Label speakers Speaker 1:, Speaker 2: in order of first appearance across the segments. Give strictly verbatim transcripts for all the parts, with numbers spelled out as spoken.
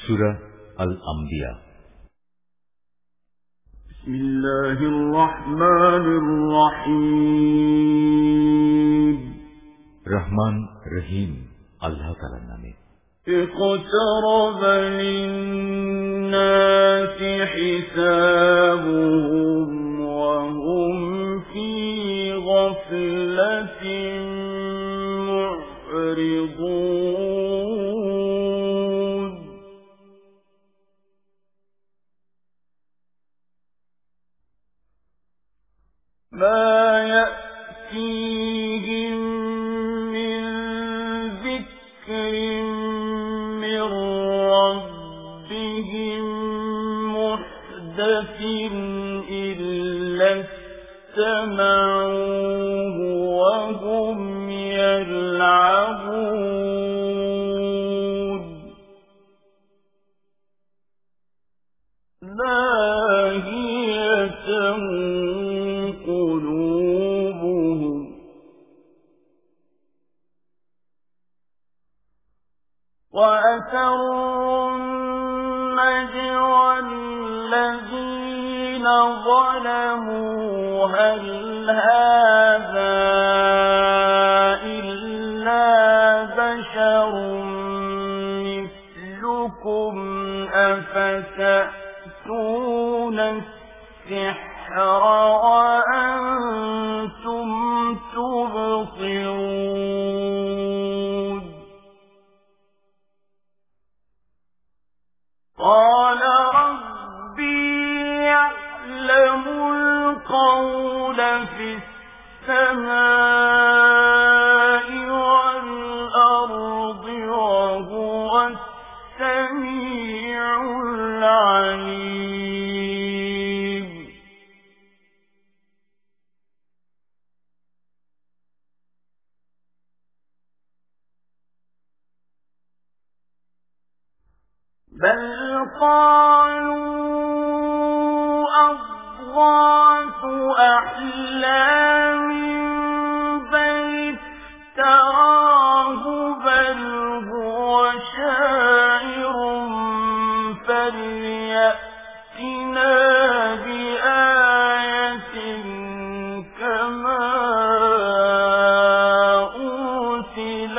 Speaker 1: সূরা আল আম্বিয়া।
Speaker 2: বিসমিল্লাহির রহমানির রহিম।
Speaker 1: রহমান রহিম আল্লাহ তাআলার নামে।
Speaker 2: اقترب للناس حسابهم وهم في غفلة معرضون ما يأتيهم من ذكر من ربهم محدث إلا استمعوه وهم يلعبون لاهية قلوبهم وأسروا النجوى الذين ظلموا هل هذا إلا بشر مثلكم أفتأتون السحر وأنتم تبصرون قال ربي يعلم القول في السماء والأرض وهو السميع العليم بل قالوا أضغاث أحلام بل افتراه بل هو شاعر فليأتنا بآية كما أرسل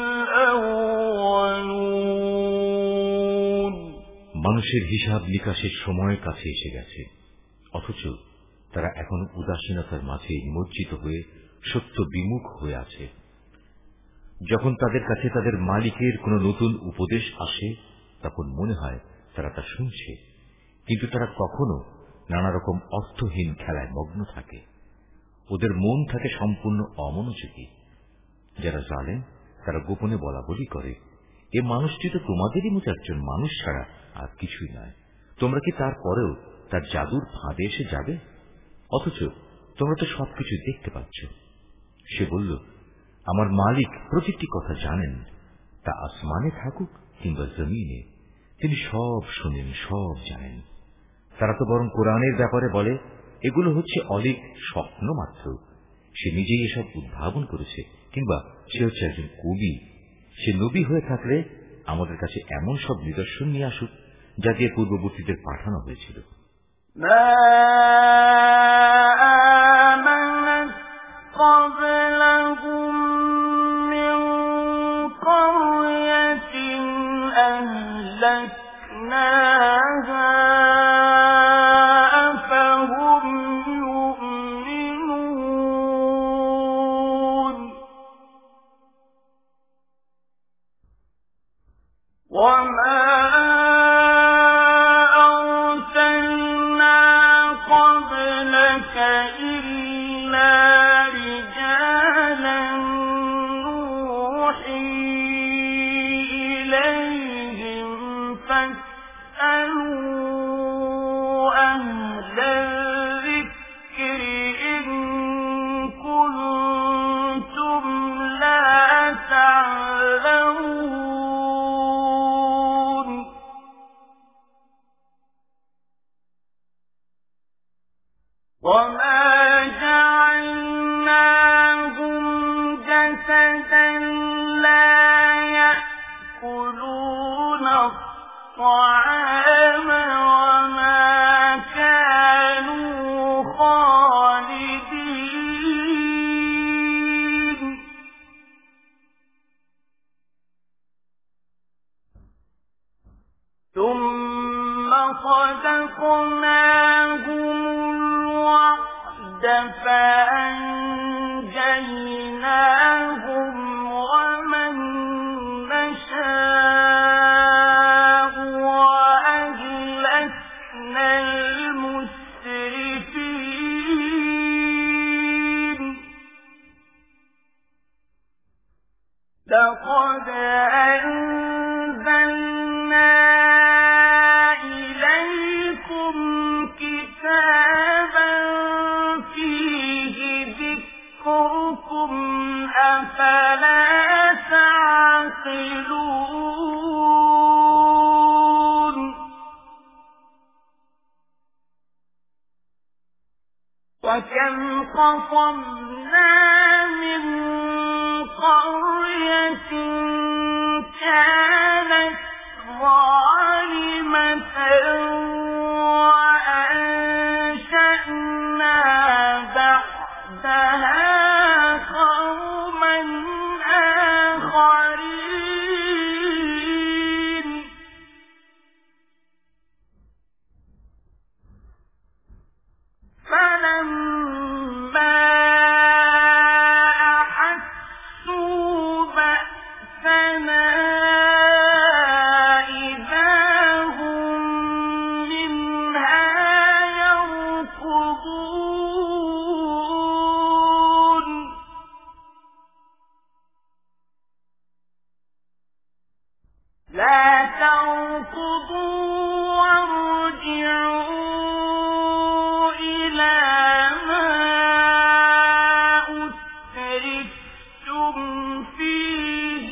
Speaker 2: الأولون
Speaker 1: মানুষের হিসাব নিকাশের সময় কাছে এসে গেছে, অথচ তারা এখন উদাসীনতার মাঝে নিমজ্জিত হয়ে সত্য বিমুখ হয়ে আছে। যখন তাদের কাছে তাদের মালিকের কোন নতুন উপদেশ আসে তখন মনে হয় তারা তা শুনছে, কিন্তু তারা কখনো নানা রকম অর্থহীন খেলায় মগ্ন থাকে। ওদের মন থাকে সম্পূর্ণ অমনোযোগী। যারা জালেম তারা গোপনে বলা বলি করে, এ মানুষটি তো তোমাদেরই মতো একজন মানুষ ছাড়া আর কিছুই নয়। তোমরা কি তারপরেও তার জাদুর ফাঁদে এসে যাবে? অথচ তোমরা তো সবকিছু দেখতে পাচ্ছ। সে বলল, আমার মালিক প্রতিটি কথা জানেন, তা আসমানে থাকুক কিংবা জমিনে, তিনি সব শোনেন, সব জানেন। তারা তো বরং কোরআনের ব্যাপারে বলে, এগুলো হচ্ছে অলীক স্বপ্ন মাত্র। সে নিজেই এসব উদ্ভাবন করেছে, কিংবা সে হচ্ছে একজন কবি। সে নবী হয়ে থাকলে আমাদের কাছে এমন সব নিদর্শন নিয়ে আসুক যা দিয়ে পূর্ববর্তীদের পাঠানো হয়েছিল।
Speaker 2: وما أرسلنا قبلك إلا رجالا نوحي إليهم فاسألوا أهل الذكر إن كنتم لا تعلمون وما جعلناهم جسدا لا يأكلون الطعام وما كانوا خالدين ثم صدقناهم الوعد فأنجيناهم ومن نشاء وأهلكنا المسرفين لقد أنزلنا إليكم كتابا فيه ذكركم أفلا تعقلون وكم قصمنا من قرية كانت ظالمة وأنشأنا بعدها قوما آخرين فلما أحسوا بأسنا إذا هم منها يركضون لا تركضوا وارجعوا إلى ما أترفتم فيه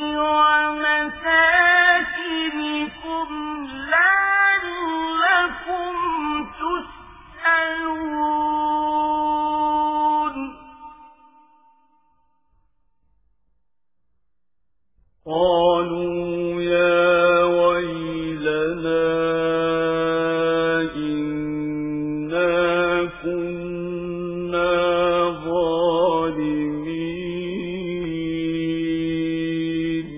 Speaker 2: ومساكنكم لعلكم تسألون قالوا يا ويلنا إنا كنا ظالمين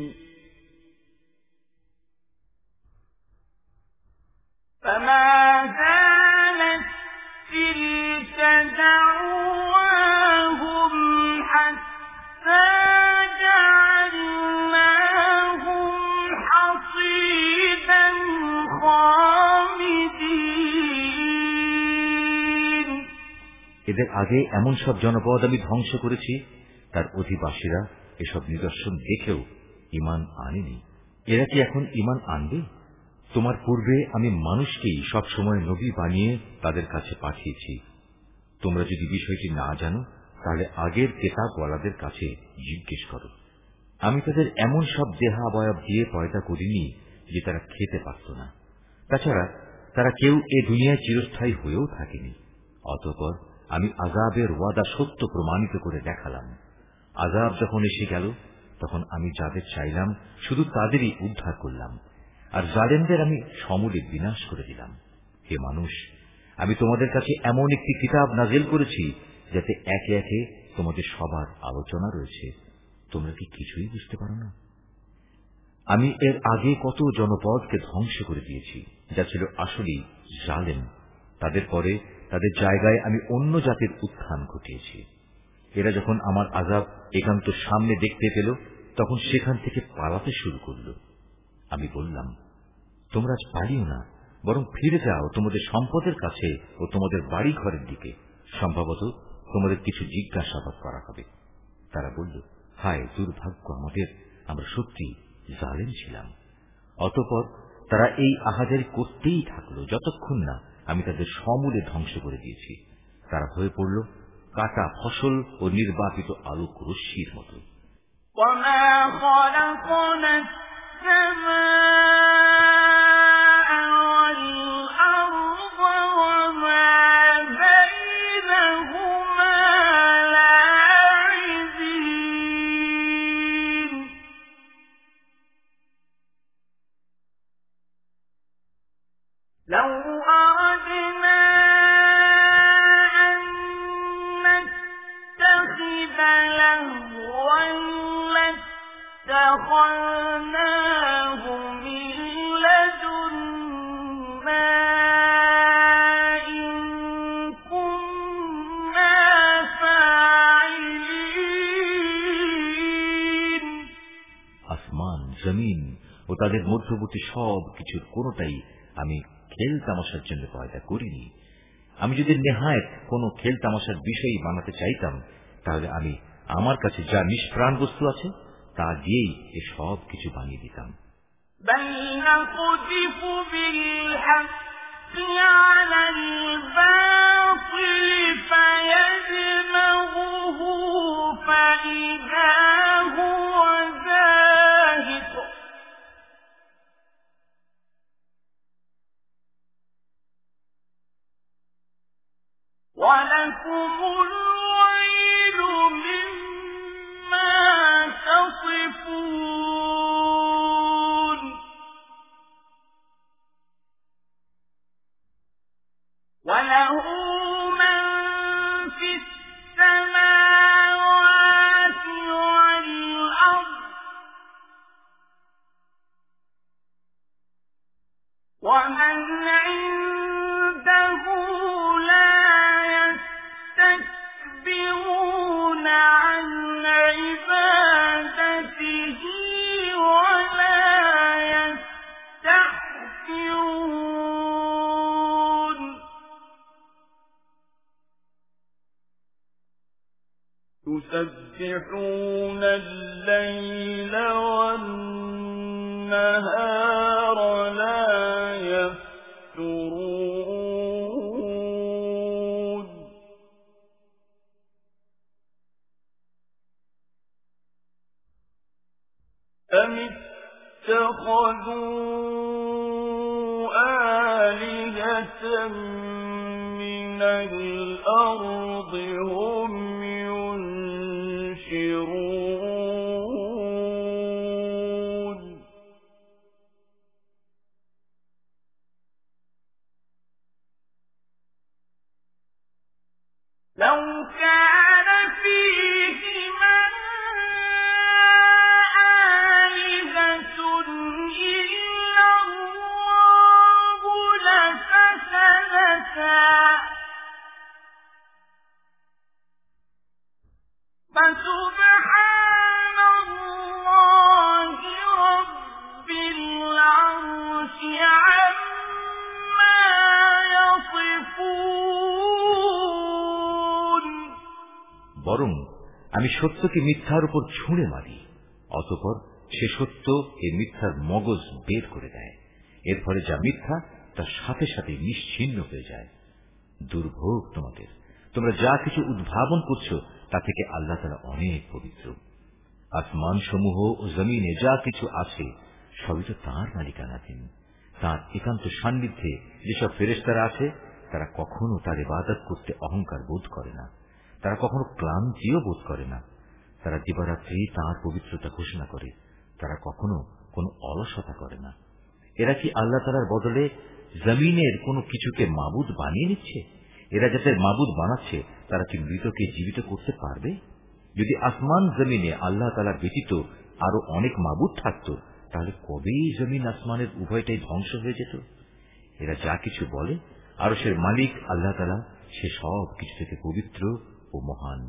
Speaker 2: فما زالت تلك دعواهم حتى جعلناهم حصيدا خامدين
Speaker 1: এদের আগে এমন সব জনপদ আমি ধ্বংস করেছি, তার অধিবাসীরা এসব নিদর্শন দেখেও ঈমান আনেনি। এরা কি এখন ঈমান আনবে? তোমার পূর্বে আমি মানুষকেই সবসময় নবী বানিয়ে তাদের কাছে পাঠিয়েছি। তোমরা যদি বিষয়টি না জানো তাহলে আগের কেতাবওয়ালাদের কাছে জিজ্ঞেস করো। আমি তাদের এমন সব দেহাবয়ব দিয়ে পয়দা করিনি যে তারা খেতে পারত না। তাছাড়া তারা কেউ এ দুনিয়ায় চিরস্থায়ী হয়েও থাকেনি। অতঃপর আমি আযাবের ওয়াদা সত্য প্রমাণিত করে দেখালাম। আযাব যখন এসে গেল তখন আমি যাদের চাইলাম শুধু তাদেরই উদ্ধার করলাম, আর জালেমদের আমি সমূলে বিনাশ করে দিলাম। হে মানুষ, আমি তোমাদের কাছে এমন একটি কিতাব নাযিল করেছি যাতে একে একে তোমাদের সবার আলোচনা রয়েছে। তোমরা কি কিছুই বুঝতে পারো না? আমি এর আগে কত জনপদকে ধ্বংস করে দিয়েছি যা ছিল আসলেই জালেম। তাদের পরে তাদের জায়গায় আমি অন্য জাতির উত্থান ঘটিয়েছি। এরা যখন আমার আযাব একান্ত সামনে দেখতে পেল তখন সেখান থেকে পালাতে শুরু করল। আমি বললাম, তোমরা আজ পালিও না, বরং ফিরে যাও তোমাদের সম্পদের কাছে ও তোমাদের বাড়ি ঘরের দিকে। সম্ভবত তোমাদের কিছু জিজ্ঞাসাবাদ করা হবে। তারা বলল, হায় দুর্ভাগ্য আমাদের, আমরা সত্যি জালেম ছিলাম। অতঃপর তারা এই আহাজারি করতেই থাকলো যতক্ষণ না আমি তাদের সমূলে ধ্বংস করে দিয়েছি। তারা হয়ে পড়ল কাটা ফসল ও নির্বাপিত আলোক রশ্মির মতো।
Speaker 2: وما خلقنا السماء والأرض وما بينهما لاعبين لو أردنا أن نتخذ لهوا لاتخذناه من لدنا إن كنا فاعلين
Speaker 1: আসমান, জমিন ও তাদের মধ্যবর্তী সব কিছুর কোনোটাই আমি খেল তামাশার জন্য পয়দা করিনি। আমি যদি নেহায়েত কোন খেল তামাশার বিষয় বানাতে চাইতাম, তাহলে আমি আমার কাছে যা নিষ্প্রাণ বস্তু আছে তা দিয়েই এ সব কিছু বানিয়ে দিতাম।
Speaker 2: وَلَكُمُ الْوَيْلُ مِمَّا تَصِفُونَ وَلَهُ مَن فِي السَّمَاوَاتِ وَالْأَرْضِ وَمَنْ عِندَهُ يستكبرون عن عبادته ولا يستحسرون يسبحون الليل والنهار لا يفترون أم اتخذوا آلهة من الأرض هم ينشرون لو كان فيهما فسبحان الله رب العرش عما يصفون
Speaker 1: বরং আমি সত্যকে মিথ্যার উপর ছুঁড়ে মারি, অতঃপর সে সত্য এ মিথ্যার মগজ বের করে দেয়। এর ফলে যা মিথ্যা তার সাথে সাথে নিশ্চিহ্ন হয়ে যায়। দুর্ভোগ তোমাদের, তোমরা যা কিছু উদ্ভাবন করছো তা থেকে আল্লাহ তাআলা অনেক পবিত্র। আসমান সমূহ ও জমিনে যা কিছু আছে সবই তো তাঁর মালিকানাধীন। তাঁর একান্ত সান্নিধ্যে যেসব ফেরেশতারা আছে তারা কখনো তার ইবাদত করতে অহংকার বোধ করে না, তারা কখনো ক্লান্তিও বোধ করে না। তারা দিবারাত্রি তাঁর পবিত্রতা ঘোষণা করে, তারা কখনো কোনো অলসতা করে না। এরা কি আল্লাহ তাআলার বদলে জমিনের কোনো কিছুকে মাবুদ বানিয়ে নিচ্ছে? এরা যাদের মাবুদ বানাচ্ছে তারা কি মৃতকে জীবিত করতে পারবে? যদি আসমান জমিনে আল্লাহ তাআলা ব্যতীত আরো অনেক মাবুদ থাকত, তাহলে কবেই জমিন আসমানের উভয়টাই ধ্বংস হয়ে যেত। এরা যা কিছু বলে, আরশের মালিক আল্লাহ তাআলা সে সব কিছু থেকে পবিত্র ও মহান।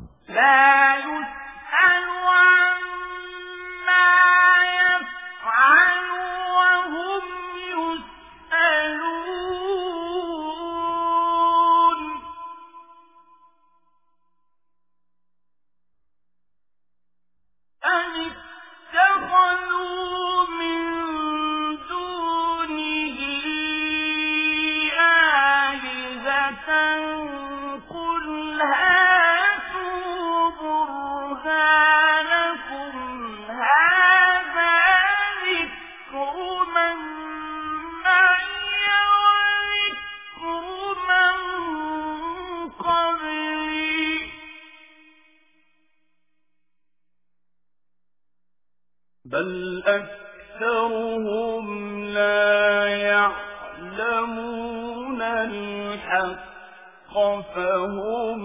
Speaker 1: بل أكثرهم لا يعلمون
Speaker 2: يعلمون الحق فهم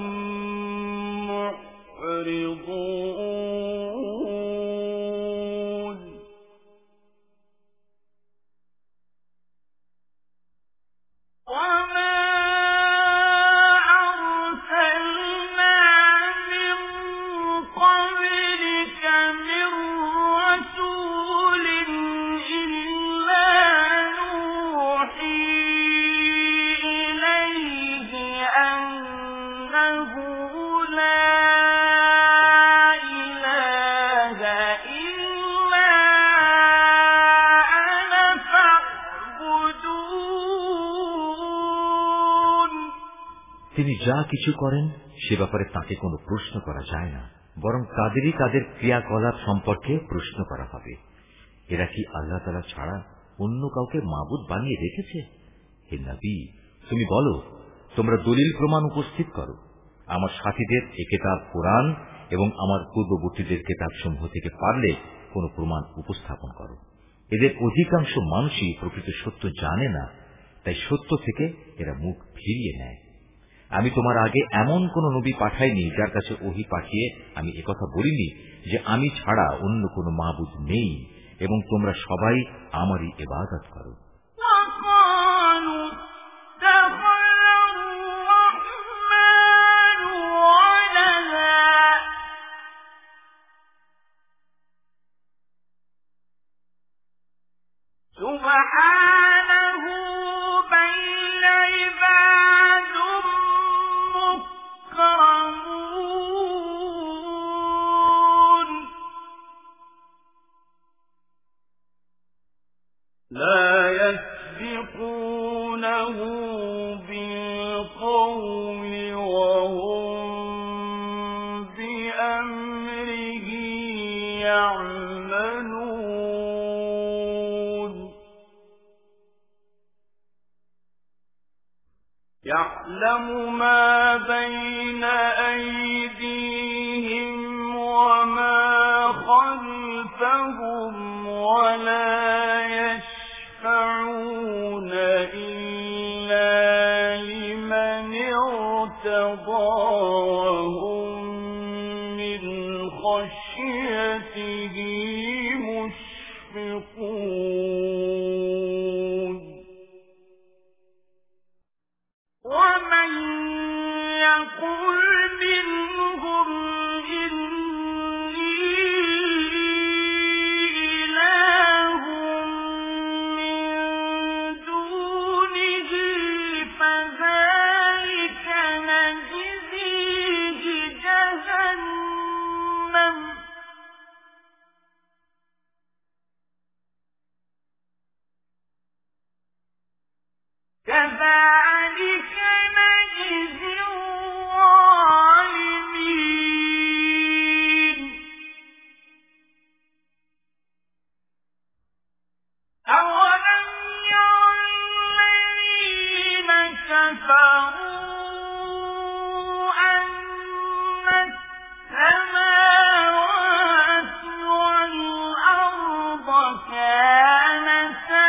Speaker 2: معرضون وما أرسلنا من قبلك من رسول إلا نوحي إليه أنه لا إله إلا أنا فاعبدون।
Speaker 1: তিনি যা কিছু করেন সে ব্যাপারে তাকে কোনো প্রশ্ন করা যায় না, বরং তাদেরই তাদের ক্রিয়াকলাপ সম্পর্কে প্রশ্ন করা হবে। এরা কি আল্লাহ তাআলা ছাড়া অন্য কাউকে মাবুদ বানিয়ে রেখেছে? হে নবী, তুমি বলো, তোমরা দলিল প্রমাণ উপস্থিত করো। আমার সাথীদের এ কিতাব কোরআন এবং আমার পূর্ববর্তীদের কিতাব সমূহ থেকে পারলে কোন প্রমাণ উপস্থাপন করো। এদের অধিকাংশ মানুষই প্রকৃত সত্য জানে না, তাই সত্য থেকে এরা মুখ ফিরিয়ে নেয়। আমি তোমার আগে এমন কোন নবী পাঠাইনি যার কাছে ওহী পাঠিয়ে আমি একথা বলিনি যে আমি ছাড়া অন্য কোন মাবুদ নেই এবং তোমরা সবাই আমারই ইবাদত করো।
Speaker 2: لا يسبقونه بالقول وهم بأمره يعملون يعلم ما بين أيديهم وما خلفهم ولا يشفعون إلا لمن ارتضى وهم من خشيته مشفقون ومن يقل منهم كذلك نجزي الظالمين أولم ير الذين كفروا أن السماوات والأرض كانتا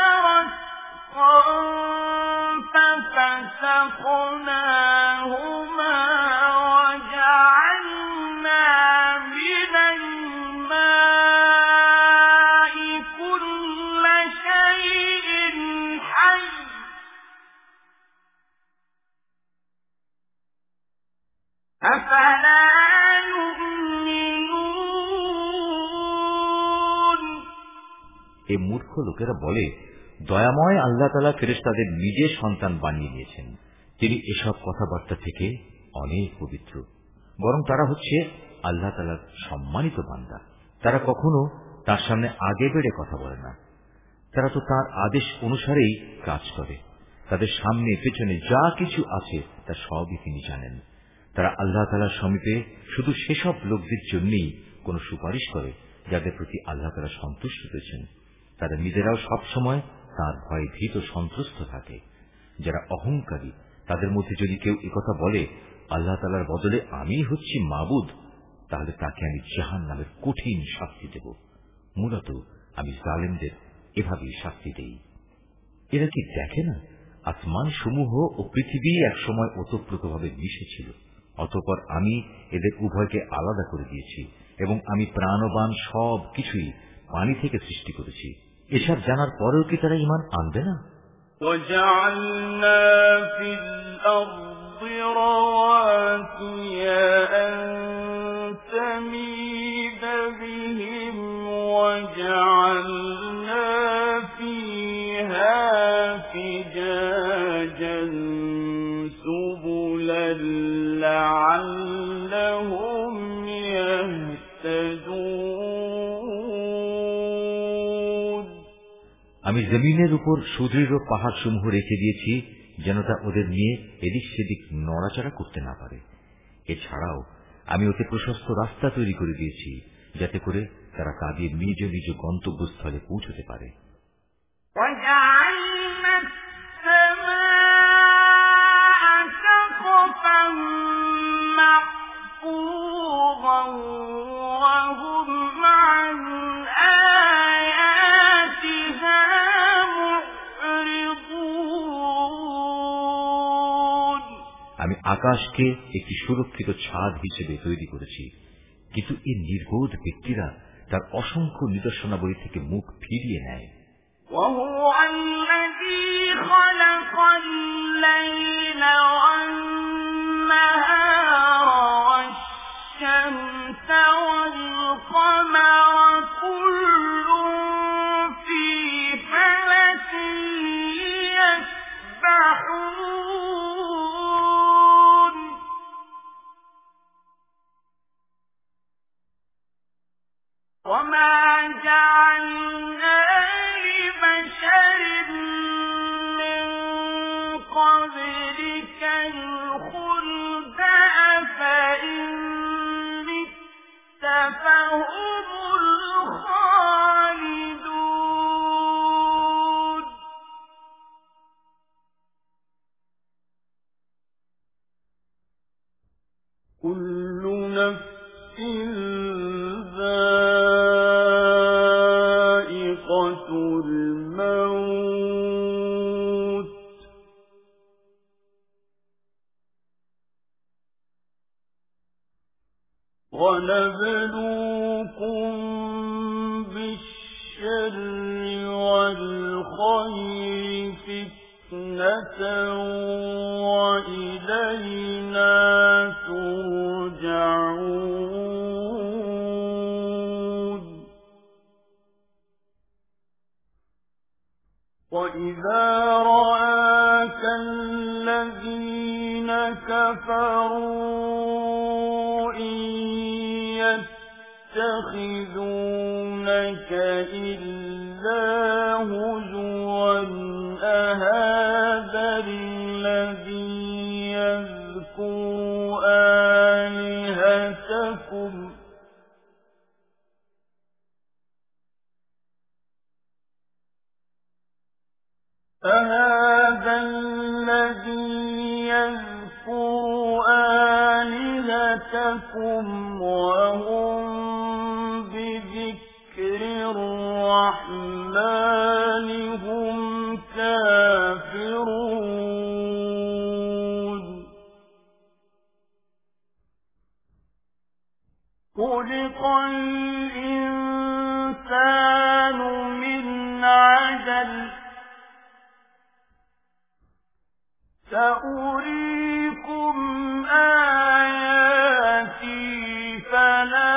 Speaker 2: ففسقناهما وجعلنا من الماء كل شيء حي أفلا يؤمنون।
Speaker 1: এই মূর্খ লোকেরা বলে, দয়াময় আল্লাহ তাআলা ফেরেশতাদের নিজের সন্তান বানিয়ে নিয়েছেন। তিনি এসব কথাবার্তা থেকে অনেক পবিত্র। বরং তারা হচ্ছে আল্লাহ তাআলার সম্মানিত বান্দা। তারা কখনো তার সামনে আগে বেড়ে কথা বলে না। তারা তো তার আদেশ অনুসারেই কাজ করে। তাদের সামনে পেছনে যা কিছু আছে তা সবই তিনি জানেন। তারা আল্লাহ তাআলার সমীপে শুধু সেসব লোকদের জন্যই কোন সুপারিশ করে যাদের প্রতি আল্লাহ তাআলা সন্তুষ্ট হয়েছেন। তারা নিজেরাও সবসময় তার ভয়ে ভীত সন্ত্রস্ত থাকে। যারা অহংকারী তাদের মধ্যে যদি কেউ একথা বলে, আল্লাহ তাআলার বদলে আমি হচ্ছি মাবুদ, তাহলে তাকে আমি জাহান্নামের কঠিন শাস্তি দেব। মূলত আমি জালেমদের এভাবেই শাস্তি দেই। এরা কি দেখে না আসমান সমূহ ও পৃথিবী একসময় ওতপ্রোতভাবে মিশেছিল, অতঃপর আমি এদের উভয়কে আলাদা করে দিয়েছি এবং আমি প্রাণবান সব কিছুই পানি থেকে সৃষ্টি করেছি। এসব জানার পরেও কি তারা ঈমান আনবে না?
Speaker 2: وَجَعَلْنَا فِي الْأَرْضِ رَوَاسِيَ أَن تَمِيدَ بِهِمْ وَجَعَلْنَا فِيهَا فِجَاجًا سُبُلًا لَّعَلَّهُمْ يَهْتَدُونَ।
Speaker 1: আমি জমিনের উপর সুদৃঢ় পাহাড় সমূহ রেখে দিয়েছি যেন তা ওদের নিয়ে এদিক সেদিক নড়াচড়া করতে না পারে। এছাড়াও আমি ওতে প্রশস্ত রাস্তা তৈরি করে দিয়েছি যাতে করে তারা তাদের নিজ নিজ গন্তব্যস্থলে পৌঁছতে পারে। আমি আকাশকে একটি সুরক্ষিত ছাদ হিসেবে তৈরি করেছি, কিন্তু এই নির্বোধ ব্যক্তিরা তার অসংখ্য নিদর্শনাবলী থেকে মুখ ফিরিয়ে নেয়।
Speaker 2: وهو الذي خلق الليل والنهار والشمس والقمر كل في فلك يسبحون وما جعلنا لبشر من قبلك الخلد أفإن مت فهم الخالدون كل نفس ذائقة الموت ونبلوكم بالشر والخير فتنة وإلينا ترجعون وإذا رآك الذين كفروا إن يتخذونك إلا هزوا أهذا الذي يذكر آلهتكم أهذا الذي يذكر آلهتكم وهم بذكر الرحمن هم كافرون خلق الإنسان من عجل سأريكم آياتي فلا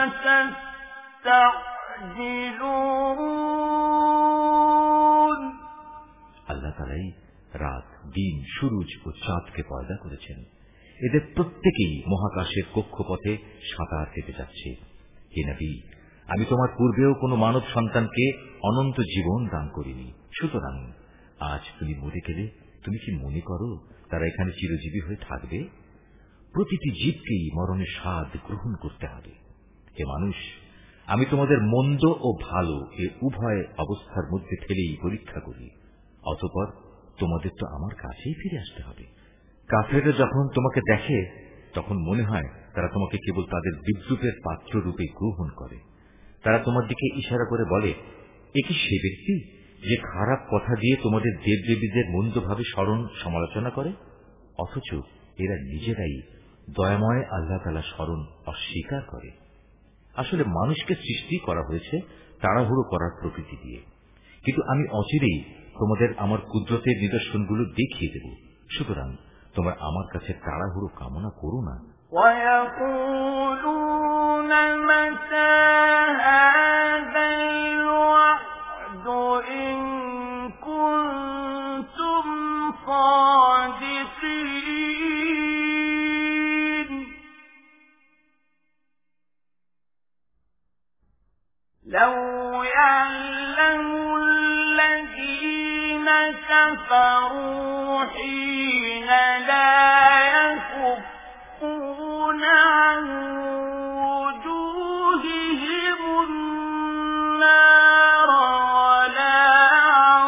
Speaker 2: تستعجلون
Speaker 1: আল্লাহ তাআলাই রাত, দিন, সূরজ ও চাঁদকে পয়দা করেছেন। এদের প্রত্যেকেই মহাকাশের কক্ষপথে সাঁতার কেটে যাচ্ছে। হে নবী, আমি তোমার পূর্বেও কোনো মানব সন্তানকে অনন্ত জীবন দান করিনি। সুতরাং আজ তুমি মরে গেলে তুমি কি মনে করো তারা এখানে চিরজীবী হয়ে থাকবে? প্রতিটি জীবকেই মরণের স্বাদ গ্রহণ করতে হবে। হে মানুষ, আমি তোমাদের মন্দ ও ভালো এ উভয় অবস্থার মধ্যে ফেলেই পরীক্ষা করি, অতঃপর তোমাদের তো আমার কাছেই ফিরে আসতে হবে। কাফেররা যখন তোমাকে দেখে তখন মনে হয় তারা তোমাকে কেবল তাদের বিদ্রুপের পাত্র রূপে গ্রহণ করে। তারা তোমার দিকে ইশারা করে বলে, এ কি সে ব্যক্তি যে খারাপ কথা দিয়ে তোমাদের দেবদেবীদের মন্দভাবে স্মরণ সমালোচনা করে, অথচ এরা নিজেরাই দয়াময় আল্লাহ তাআলা স্মরণ অস্বীকার করে। আসলে মানুষকে সৃষ্টি করা হয়েছে তাড়াহুড়ো করার প্রকৃতি দিয়ে, কিন্তু আমি অচিরেই তোমাদের আমার কুদরতের নিদর্শনগুলো দেখিয়ে দেব। সুতরাং তোমরা আমার কাছে তাড়াহুড়ো কামনা করো না।
Speaker 2: وَيَقُولُونَ مَتَى هَذَا الْوَعْدُ إِن كُنتُمْ صَادِقِينَ لَوْ يَعْلَمُ الَّذِينَ كَفَرُوا حِينَ لَا يَكُفُّونَ عَنْ وُجُوهِهِمُ النَّارَ وَلَا عَنْ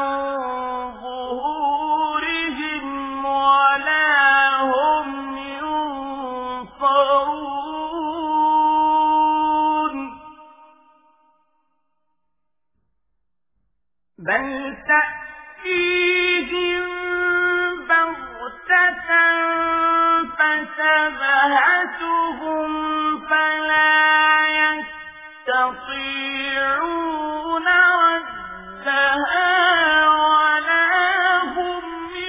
Speaker 2: ظُهُورِهِمْ وَلَا هُمْ يُنصَرُونَ بَلْ تَأْتِيهِم بَغْتَةً فَتَبْهَتُهُمْ فَلَا يَسْتَطِيعُونَ رَدَّهَا وَلَا هُمْ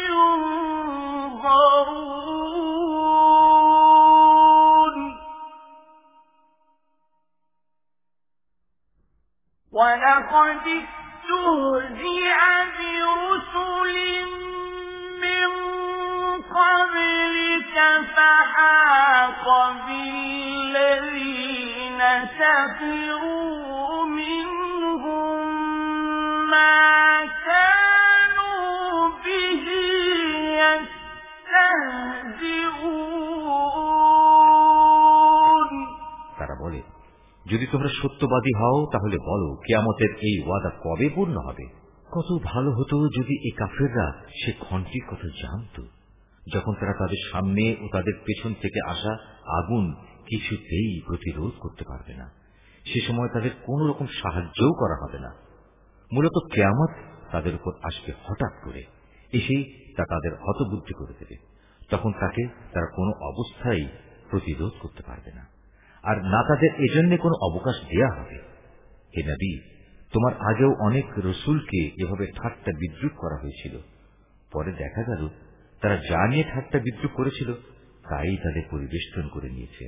Speaker 2: يُنظَرُونَ وَلَقَدِ اسْتُهْزِئَ بِرُسُلٍ مِّن قَبْلِكَ فَحَاقَ بِالَّذِينَ سَخِرُوا مِنْهُم مَّا كَانُوا بِهِ يَسْتَهْزِئُونَ
Speaker 1: তারা বলে, যদি তোমরা সত্যবাদী হও তাহলে বলো কিয়ামতের এই ওয়াদা কবে পূর্ণ হবে। কত ভালো হতো যদি এই কাফেররা সে ঘণ্টির কথা জানত, যখন তারা তাদের সামনে ও তাদের পেছন থেকে আসা আগুন কিছুতেই প্রতিরোধ করতে পারবে না। সে সময় তাদের কোন রকম সাহায্যও করা হবে না। মূলত কিয়ামত তাদের উপর আসবে হঠাৎ করে, এসেই তা তাদের হতবুদ্ধি করে দেবে। তখন তাকে তারা কোনো অবস্থায় প্রতিরোধ করতে পারবে না, আর না তাদের এজন্য কোনো অবকাশ দেয়া হবে। হে নবী, তোমার আগেও অনেক রসুলকে এভাবে ঠাট্টা বিদ্রুপ করা হয়েছিল। পরে দেখা গেল তারা যা নিয়ে ঠাট্টা বিদ্রুপ করেছিল তাই তাদের পরিবেষ্টন করে নিয়েছে।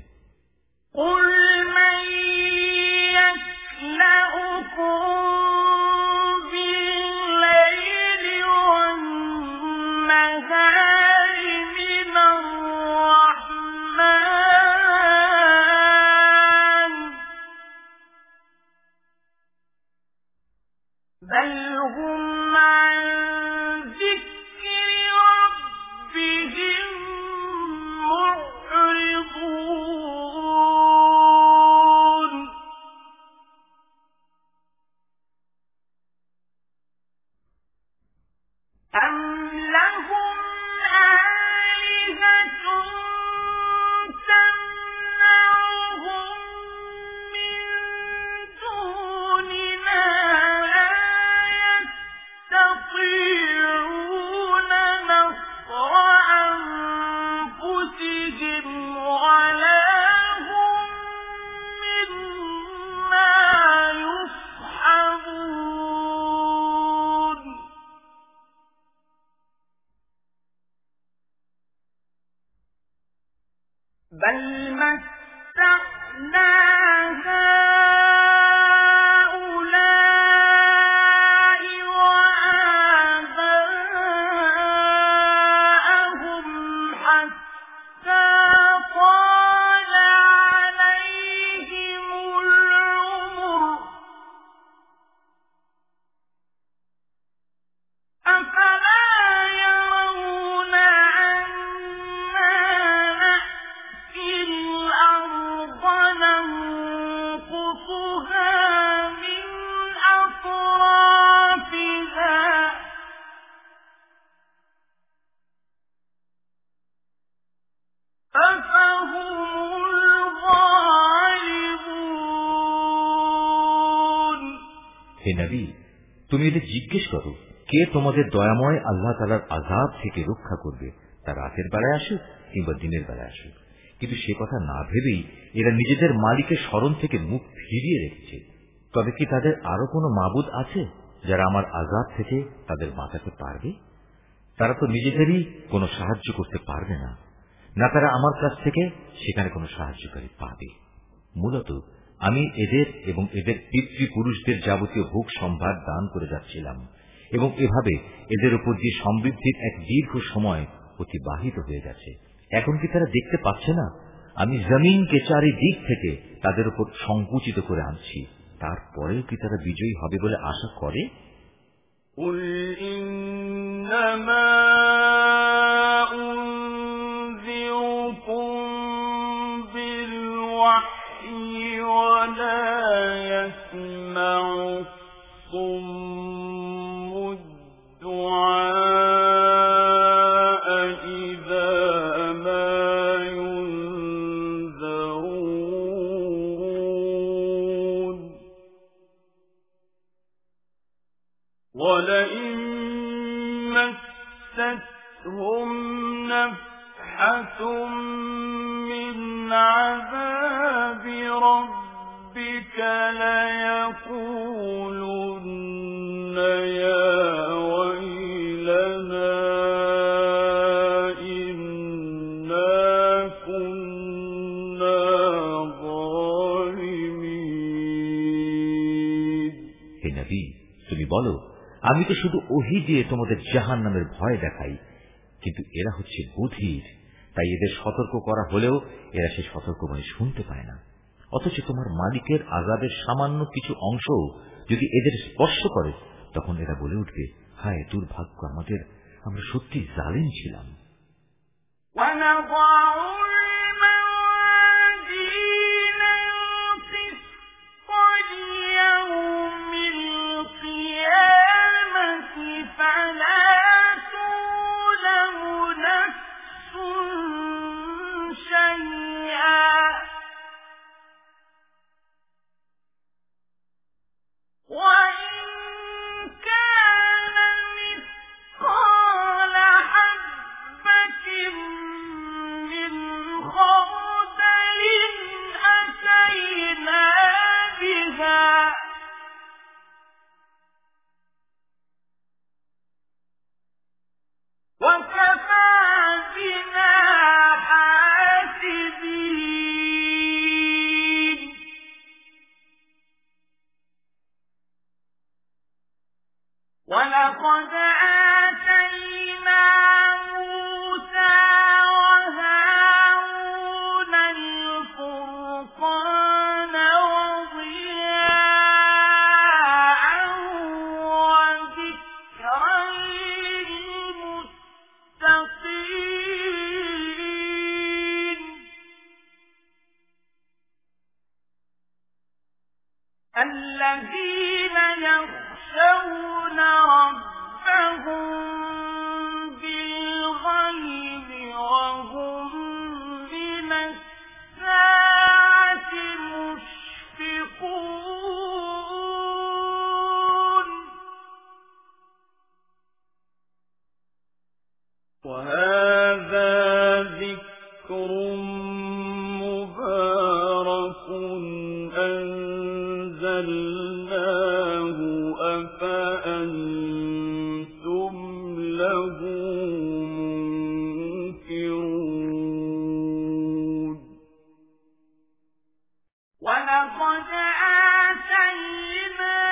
Speaker 2: بَلْ هُمْ عَن ذِكْرِ رَبِّهِمْ مُعْرِضُونَ أَمْ لَهُمْ آلِهَةٌ تَمْنَعُهُم مِّن دُونِنَا يَسْتَطِيعُونَ نَصْرَ أَنفُسِهِمْ وَلَا هُم مِّنَّا يُصْحَبُونَ بَلْ مَتَّعْنَا هَٰؤُلَاءِ وَآبَاءَهُمْ حَتَّىٰ طَالَ عَلَيْهِمُ الْعُمُرُ أَفَلَا يَرَوْنَ أَنَّا نَأْتِي الْأَرْضَ نَنقُصُهَا مِنْ أَطْرَافِهَا أَفَهُمُ الْغَالِبُونَ
Speaker 1: হে নবী, তুমি এদের জিজ্ঞেস করো, কে তোমাদের দয়াময় আল্লাহ তাআলার আযাব থেকে রক্ষা করবে, তা রাতের বেলায় আসুক কিংবা দিনের বেলায় আসুক। কিন্তু সে কথা না ভেবেই এরা নিজেদের মালিকের স্মরণ থেকে মুখ ফিরিয়ে রেখেছে। তবে কি তাদের আরো কোনো মাবুদ আছে যারা আমার আযাব থেকে তাদের বাঁচাতে পারবে? তারা তো নিজেদেরই কোনো সাহায্য করতে পারবে না, না তারা আমার কাছ থেকে সেখানে কোনো সাহায্যকারী পাবে। মূলত আমি এদের এবং এদের পিতৃপুরুষদের যাবতীয় ভোগ সম্ভার দান করে যাচ্ছিলাম, এবং এভাবে এদের উপর দিয়ে সমৃদ্ধির এক দীর্ঘ সময় অতিবাহিত হয়ে গেছে। এখন কি তারা দেখতে পাচ্ছে না আমি জমিনকে চারিদিক থেকে তাদের উপর সংকুচিত করে আনছি? তারপরেও কি তারা বিজয়ী হবে বলে আশা করে?
Speaker 2: قُلْ إِنَّمَا أُنذِرُكُم بِالْوَحْيِ وَلَا يَسْمَعُ الصُّمُّ الدُّعَاءَ إِذَا مَا يُنذَرُونَ وَلَئِن مَّسَّتْهُمْ نَفْحَةٌ مِّنْ عَذَابِ رَبِّكَ لَيَقُولُنَّ يَا وَيْلَنَا إِنَّا كُنَّا ظَالِمِينَ।
Speaker 1: হে নবী, তুমি বলো, আমি তো শুধু ওহী দিয়ে তোমাদের জাহান্নামের ভয় দেখাই, কিন্তু এরা হচ্ছে বধির, তাই এদের সতর্ক করা হলেও এরা সে সতর্কবাণী শুনতে পায় না। অথচ তোমার মালিকের আযাবের সামান্য কিছু অংশ যদি এদের স্পর্শ করে, তখন এরা বলে উঠবে, হায় দুর্ভাগ্য আমাদের, আমরা সত্যি জালিম ছিলাম।
Speaker 2: وَلَقَدْ آتَيْنَا مُوسَى وَهَارُونَ الْفُرْقَانَ وَضِيَاءً وَذِكْرًا لِّلْمُتَّقِينَ الَّذِينَ يَخْشَوْنَ رَبَّهُم بِالْغَيْبِ وَهُم مِّنَ السَّاعَةِ مُشْفِقُونَ وَهَٰذَا ذِكْرٌ مُّبَارَكٌ أَنزَلْنَاهُ أَفَأَنتُمْ لَهُ مُنكِرُونَ وَلَقَدْ آتَيْنَا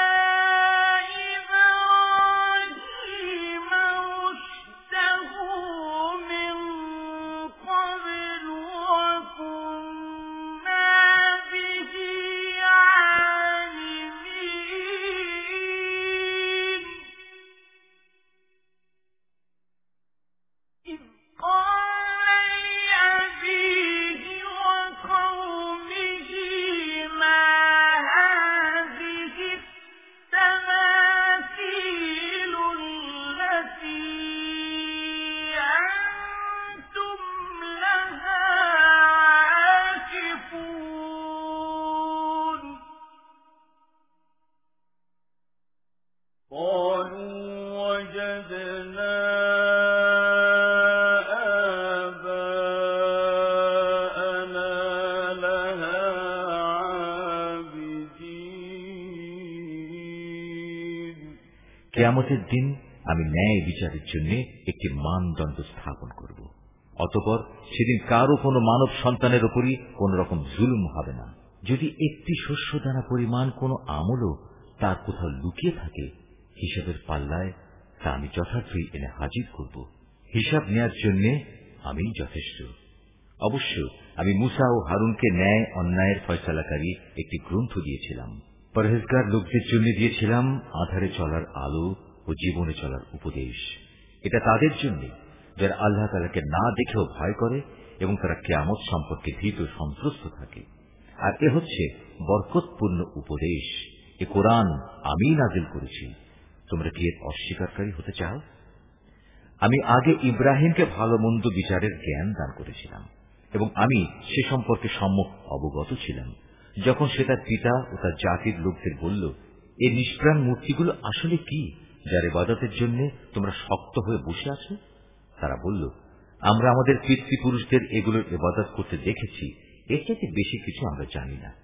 Speaker 2: إِبْرَاهِيمَ رُشْدَهُ مِن قَبْلُ وَكُنَّا بِهِ عَالِمِينَ.
Speaker 1: কিয়ামতের দিন আমি ন্যায় বিচারের জন্য একটি মানদণ্ড স্থাপন করব। অতঃপর সেদিন কারো কোনো মানব সন্তানের উপরই কোন রকম জুলুম হবে না। যদি একটি শস্য দানা পরিমাণ কোনো আমলও তার কোথাও লুকিয়ে থাকে, হিসাবের পাল্লায় তা আমি যথার্থই এনে হাজির করব। হিসাব নেয়ার জন্য আমি যথেষ্ট। অবশ্য আমি মুসা ও হারুনকে ন্যায় অন্যায়ের ফয়সালাকারী একটি গ্রন্থ দিয়েছিলাম। পরহেজগার লোকদের জন্য দিয়েছিলাম আধারে চলার আলো ও জীবনে চলার উপদেশ। এটা তাদের জন্য যারা আল্লাহ তাআলাকে না দেখেও ভয় করে এবং তারা কিয়ামত সম্পর্কে ভীত সন্ত্রস্ত থাকে। আর এ হচ্ছে বরকতপূর্ণ উপদেশ। এ কোরআন আমি নাজিল করেছি, তোমরা কি এর অস্বীকারী হতে চাও? আমি আগে ইব্রাহিমকে ভালো মন্দ বিচারের জ্ঞান দান করেছিলাম এবং আমি সে সম্পর্কে সম্যক অবগত ছিলাম। যখন সে তার পিতা ও তার জাতির লোকদের বলল, এই নিষ্প্রাণ মূর্তিগুলো আসলে কি যার ইবাদতের জন্য তোমরা শক্ত হয়ে বসে আছো? তারা বলল, আমরা আমাদের পিতৃপুরুষদের এগুলোর ইবাদত করতে দেখেছি, এর চাইতে বেশি কিছু আমরা জানি না।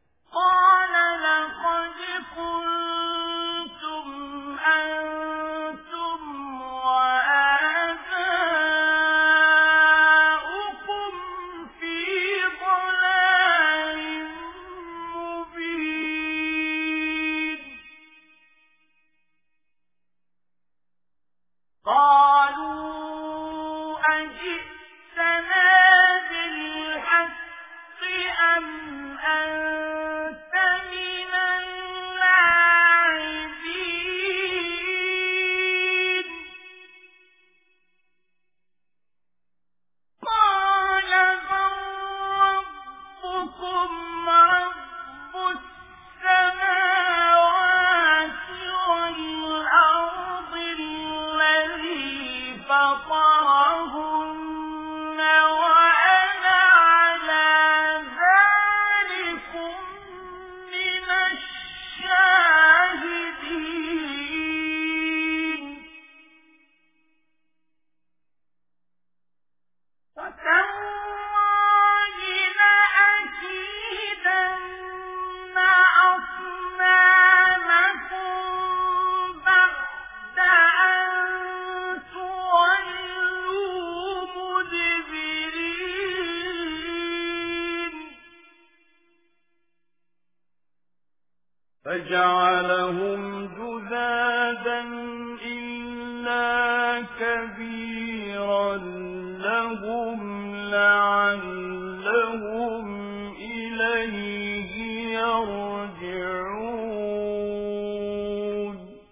Speaker 2: فجعلهم جذاذا إلا كبيرا لهم لعلهم إليه يرجعون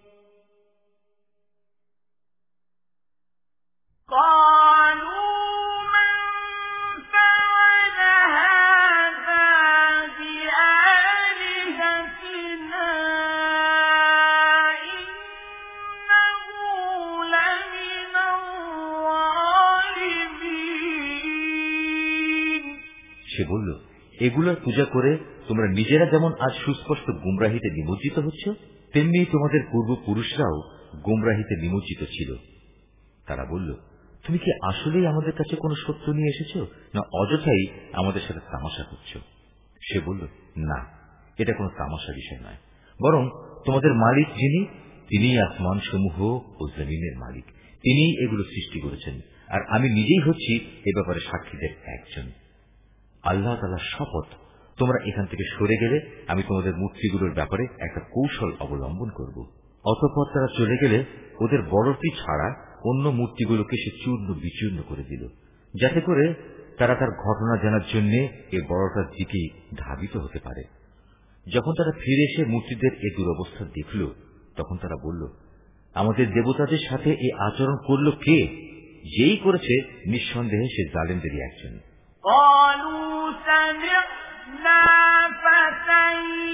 Speaker 1: সে বলল, এগুলোর পূজা করে তোমরা নিজেরা যেমন আজ সুস্পষ্ট গুমরাহিতে নিমজ্জিত হচ্ছ, তেমনি তোমাদের পূর্বপুরুষরাও গুমরাহিতে নিমজ্জিত ছিল। তারা বলল, তুমি কি আসলেই আমাদের কাছে কোনো সত্য নিয়ে এসেছো, না অযথাই আমাদের সাথে তামাশা করছ? সে বলল, না, এটা কোনো তামাশা বিষয় নয়, বরং তোমাদের মালিক যিনি, তিনিই আসমান সমূহ ও জমিনের মালিক, তিনিই এগুলো সৃষ্টি করেছেন, আর আমি নিজেই হচ্ছি এ ব্যাপারে সাক্ষীদের একজন। আল্লাহ তাআলার শপথ, তোমরা এখান থেকে সরে গেলে আমি তোমাদের মূর্তিগুলোর ব্যাপারে একটা কৌশল অবলম্বন করব। অতঃপর তারা চলে গেলে ওদের বড়টি ছাড়া অন্য মূর্তিগুলোকে সে চূর্ণ বিচূর্ণ করে দিল, যাতে করে তারা তার ঘটনা জানার জন্য এ বড়টার দিকে ধাবিত হতে পারে। যখন তারা ফিরে এসে মূর্তিদের এ দুরবস্থা দেখল, তখন তারা বলল, আমাদের দেবতাদের সাথে এই আচরণ করল কে? যেই করেছে নিঃসন্দেহে সে জালেমদেরই একজন।
Speaker 2: قالوا سمعنا فتى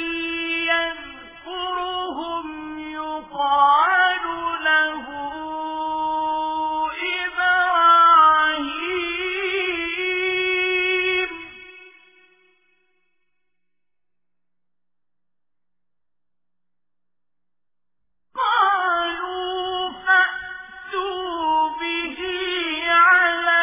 Speaker 2: يذكرهم يقال له إبراهيم قالوا فأتوا به على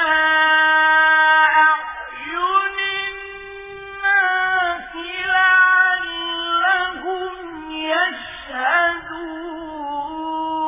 Speaker 2: يشهدون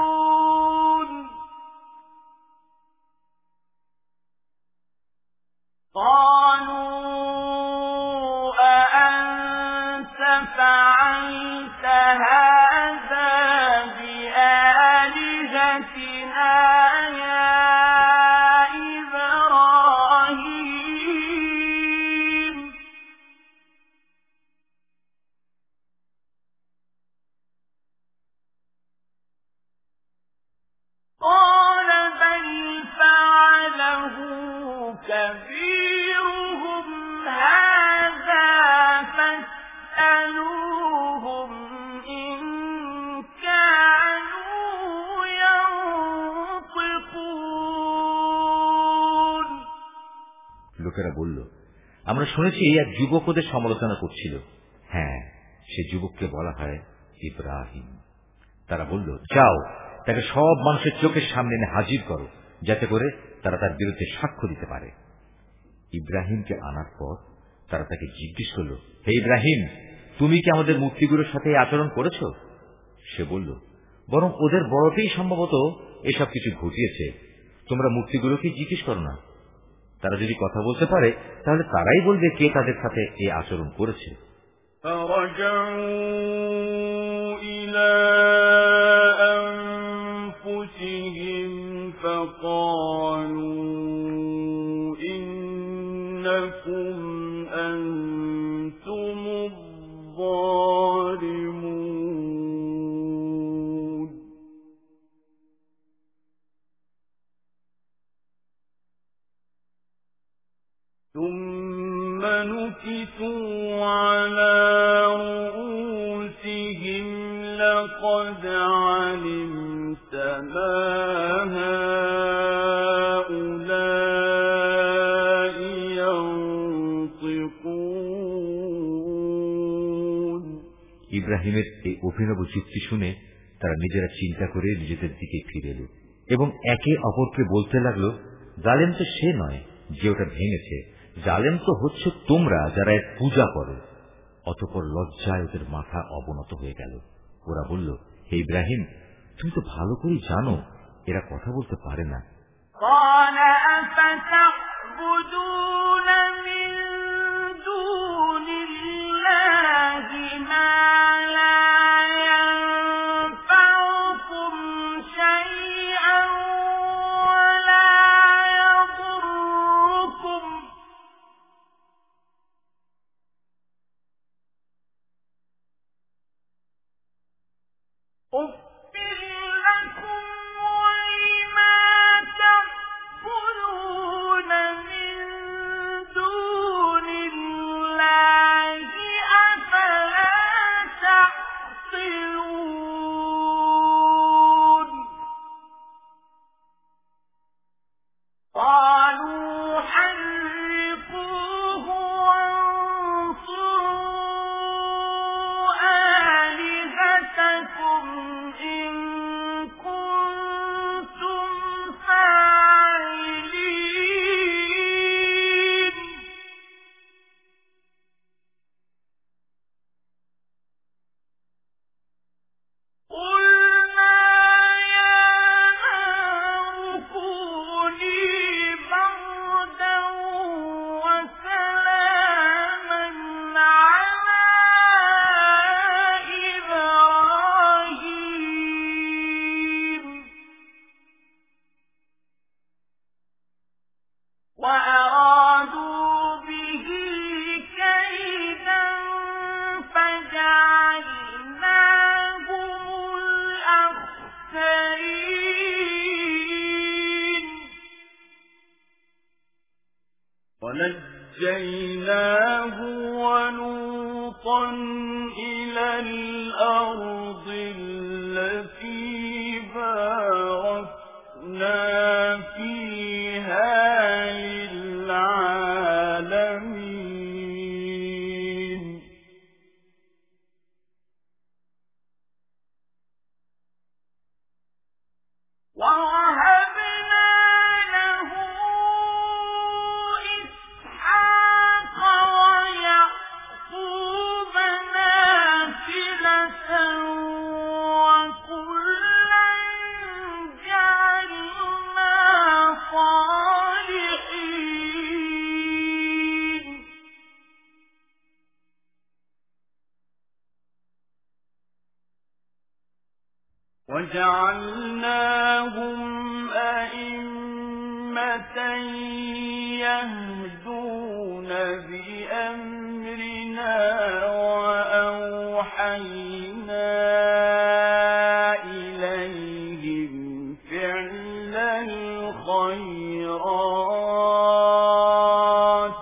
Speaker 1: লোকেরা বলল, আমরা শুনেছি এক যুবক ওদের সমালোচনা করছিল। হ্যাঁ, সে যুবককে বলা হয় ইব্রাহিম। তারা বলল, যাও তাকে সব মানুষের চোখের সামনে এনে হাজির করো, যাতে করে তারা তার বিরুদ্ধে সাক্ষ্য দিতে পারে। ইব্রাহিমকে আনার পর তারা তাকে জিজ্ঞেস করল, হে ইব্রাহিম, তুমি কি আমাদের মূর্তিগুলোর সাথে এই আচরণ করেছ? সে বলল, বরং ওদের বড়তেই সম্ভবত এসব কিছু ঘটিয়েছে। তোমরা মূর্তিগুলোকে জিজ্ঞেস করো না। তারা যদি কথা বলতে পারে তাহলে তারাই বলবে কে তাদের সাথে এই আচরণ করেছে।
Speaker 2: ثم نكسوا على رؤوسهم لقد علمت ما هؤلاء ينطقون।
Speaker 1: ইব্রাহিমের এই অভিনব যুক্তি শুনে তারা নিজেরা চিন্তা করে নিজেদের দিকে ফিরে এল এবং একে অপরকে বলতে লাগলো, জালেম তো সে নয় যে ওটা ভেঙেছে, জালেম তো হচ্ছে তোমরা যারা এর পূজা করো। অতঃপর লজ্জায় ওদের মাথা অবনত হয়ে গেল। ওরা বলল, হে ইব্রাহিম, তুমি তো ভালো করে জানো এরা কথা বলতে পারে না।
Speaker 2: ونجيناه ولوطا إلى الأرض التي باركنا فيها للعالمين ووهبنا له وجعلناهم يهدون بأمرنا وأوحينا إليهم فعل الخيرات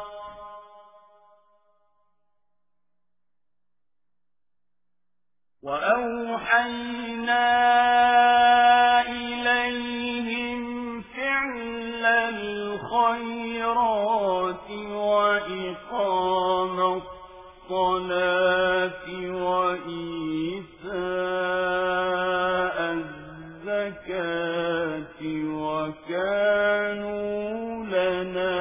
Speaker 2: وأوحينا إليهم فعل الخيرات وإقام الصلاة وإيتاء الزكاة وكانوا لنا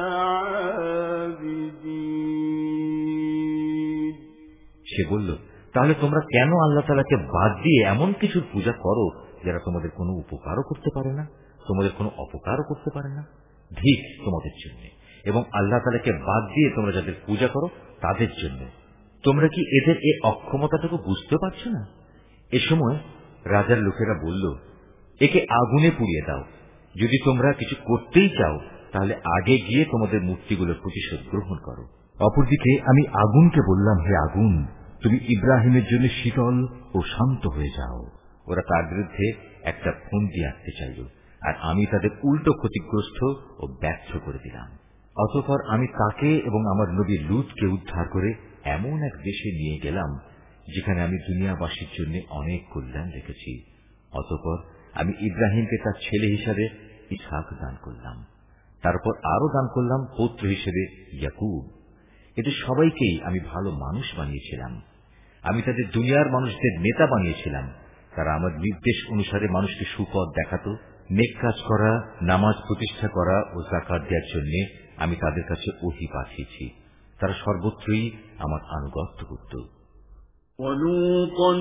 Speaker 2: عابدين.
Speaker 1: সে বলল, তাহলে তোমরা কেন আল্লাহ তাআলাকে বাদ দিয়ে এমন কিছুর পূজা করো যারা তোমাদের কোনো উপকারও করতে পারে না, তোমাদের কোনো অপকারও করতে পারে না? ঠিক তোমাদের জন্য, এবং আল্লাহ তাআলাকে বাদ দিয়ে তোমরা যাদের পূজা করো তাদের জন্য। তোমরা কি এদের এই অক্ষমতাটুকু বুঝতে পারছো না? এ সময় রাজার লোকেরা বলল, একে আগুনে পুড়িয়ে দাও। যদি তোমরা কিছু করতেই চাও তাহলে আগে গিয়ে তোমাদের মূর্তিগুলোর প্রতিশোধ গ্রহণ করো।
Speaker 3: অপরদিকে আমি আগুনকে বললাম, হে আগুন, তুমি ইব্রাহিমের জন্য শীতল ও শান্ত হয়ে যাও।
Speaker 1: ওরা তার বিরুদ্ধে একটা ফন্দি আঁকতে চাইল, আর আমি তাদের উল্টো ক্ষতিগ্রস্ত ও ব্যর্থ করে দিলাম। অতঃপর আমি তাকে এবং আমার নবী লূতকে উদ্ধার করে এমন এক দেশে নিয়ে গেলাম যেখানে আমি দুনিয়াবাসীর জন্য অনেক কল্যাণ রেখেছি। অতঃপর আমি ইব্রাহিমকে তার ছেলে হিসাবে ইসহাক দান করলাম, তারপর আরো দান করলাম পুত্র হিসেবে ইয়াকুব। এদের সবাইকেই আমি ভালো মানুষ বানিয়েছিলাম। আমি তাদের দুনিয়ার মানুষদের নেতা বানিয়েছিলাম। তারা আমার নির্দেশ অনুসারে মানুষকে সুপথ দেখাত, নেক কাজ করা, নামাজ প্রতিষ্ঠা করা ও যাকাত দেওয়ার জন্য আমি তাদের কাছে ওহী পাঠিয়েছি। তারা সর্বত্রই আমার আনুগত্য করত।
Speaker 2: وَلُوطًا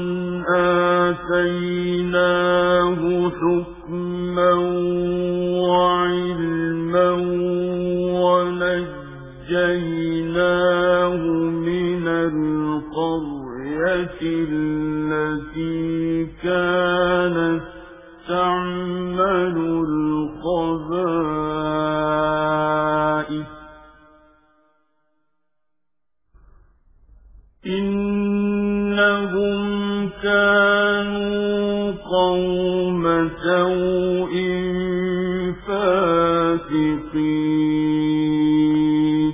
Speaker 2: آتَيْنَاهُ حُكْمًا وَعِلْمًا وَنَجَّيْنَاهُ مِنَ الْقَرْيَةِ الَّتِي كَانَتْ تَعْمَلُ الْخَبَائِثَ إِنَّهُمْ كَانُوا قَوْمَ سَوْءٍ فَاسِقِينَ.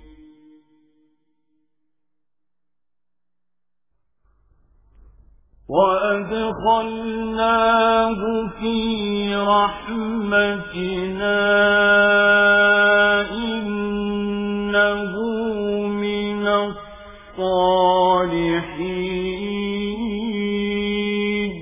Speaker 2: وَأَدْخَلْنَاهُ فِي رَحْمَتِنَا إِنَّهُ مِنَ الصَّالِحِينَ.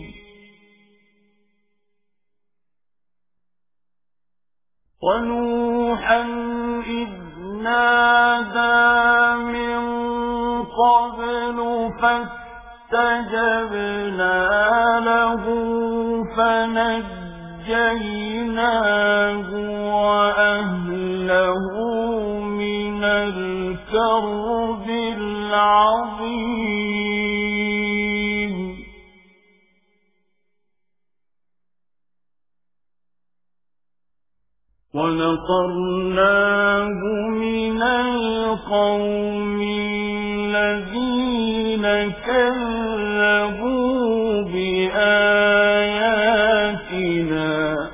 Speaker 2: وَنُوحًا إِذْ نَادَى مِن قَبْلُ فَاسْتَجَبْنَا لَهُ فَنَجَّيْنَاهُ وَأَهْلَهُ مِنَ الْكَرْبِ الْعَظِيمِ. وَنَصَرْنَاهُ مِنَ الْقَوْمِ الَّذِينَ كَذَّبُوا بِآيَاتِنَا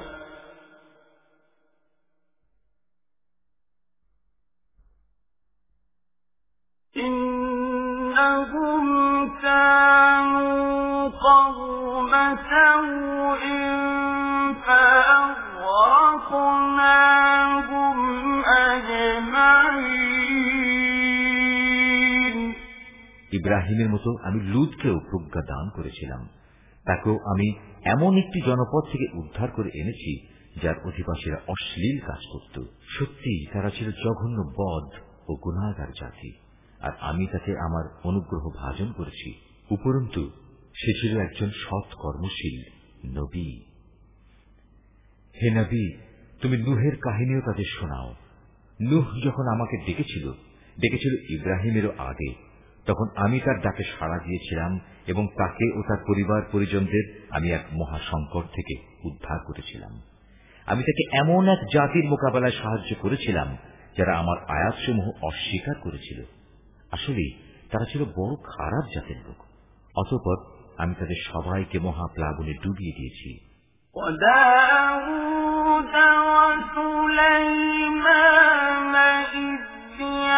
Speaker 2: إِنَّهُمْ كَانُوا قَوْمَ سَوْءٍ فَأَغْرَقْنَاهُمْ أَجْمَعِينَ.
Speaker 1: ইব্রাহিমের মতো আমি লূতকেও প্রজ্ঞা দান করেছিলাম। তাকেও আমি এমন একটি জনপদ থেকে উদ্ধার করে এনেছি যার অধিবাসীরা অশ্লীল কাজ করত। সত্যিই তারা ছিল জঘন্য বদ ও গুনাহগার জাতি, আর আমি তাকে আমার অনুগ্রহ ভাজন করেছি। উপরন্তু সে ছিল একজন সৎ কর্মশীল নবী। হে নবী, তুমি নূহের কাহিনীও তাদের শোনাও। নূহ যখন আমাকে ডেকেছিল ডেকেছিল ইব্রাহিমেরও আগে, তখন আমি তার ডাকে সাড়া দিয়েছিলাম এবং তাকে ও তার পরিবার পরিজনদের আমি এক মহা সংকট থেকে উদ্ধার করেছিলাম। আমি তাকে এমন এক জাতির মোকাবেলায় সাহায্য করেছিলাম যারা আমার আয়াতসমূহ অস্বীকার করেছিল। আসলে তারা ছিল বড় খারাপ জাতের লোক। অতঃপর আমি তাদের সবাইকে মহাপ্লাবনে ডুবিয়ে দিয়েছি।
Speaker 2: وداود وسليمان إذ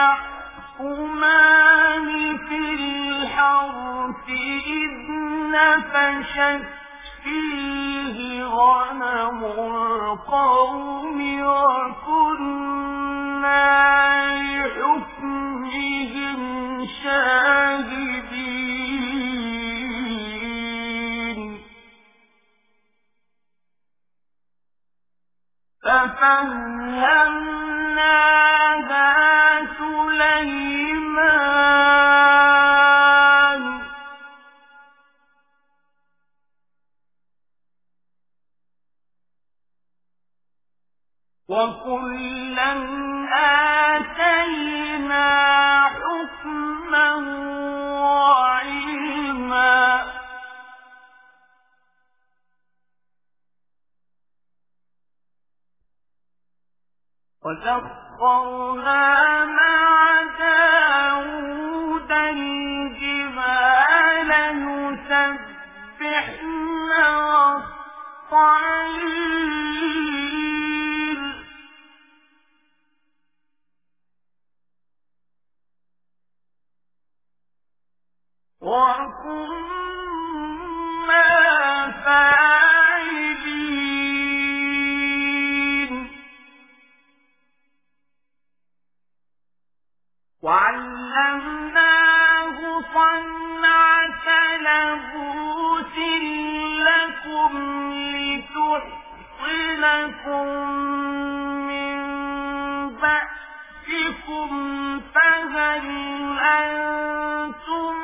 Speaker 2: يحكمان في الحرث إذ نفشت فيه غنم القوم وكنا لحكمهم شاهدين ففهمناها سليمان وكلا آتينا حكما وعلما وسخرنا مع داود الجبال يسبحن والطير وكنا فاعلين وعلمناه صنعة لبوس لكم لتحصنكم من بأسكم فهل أنتم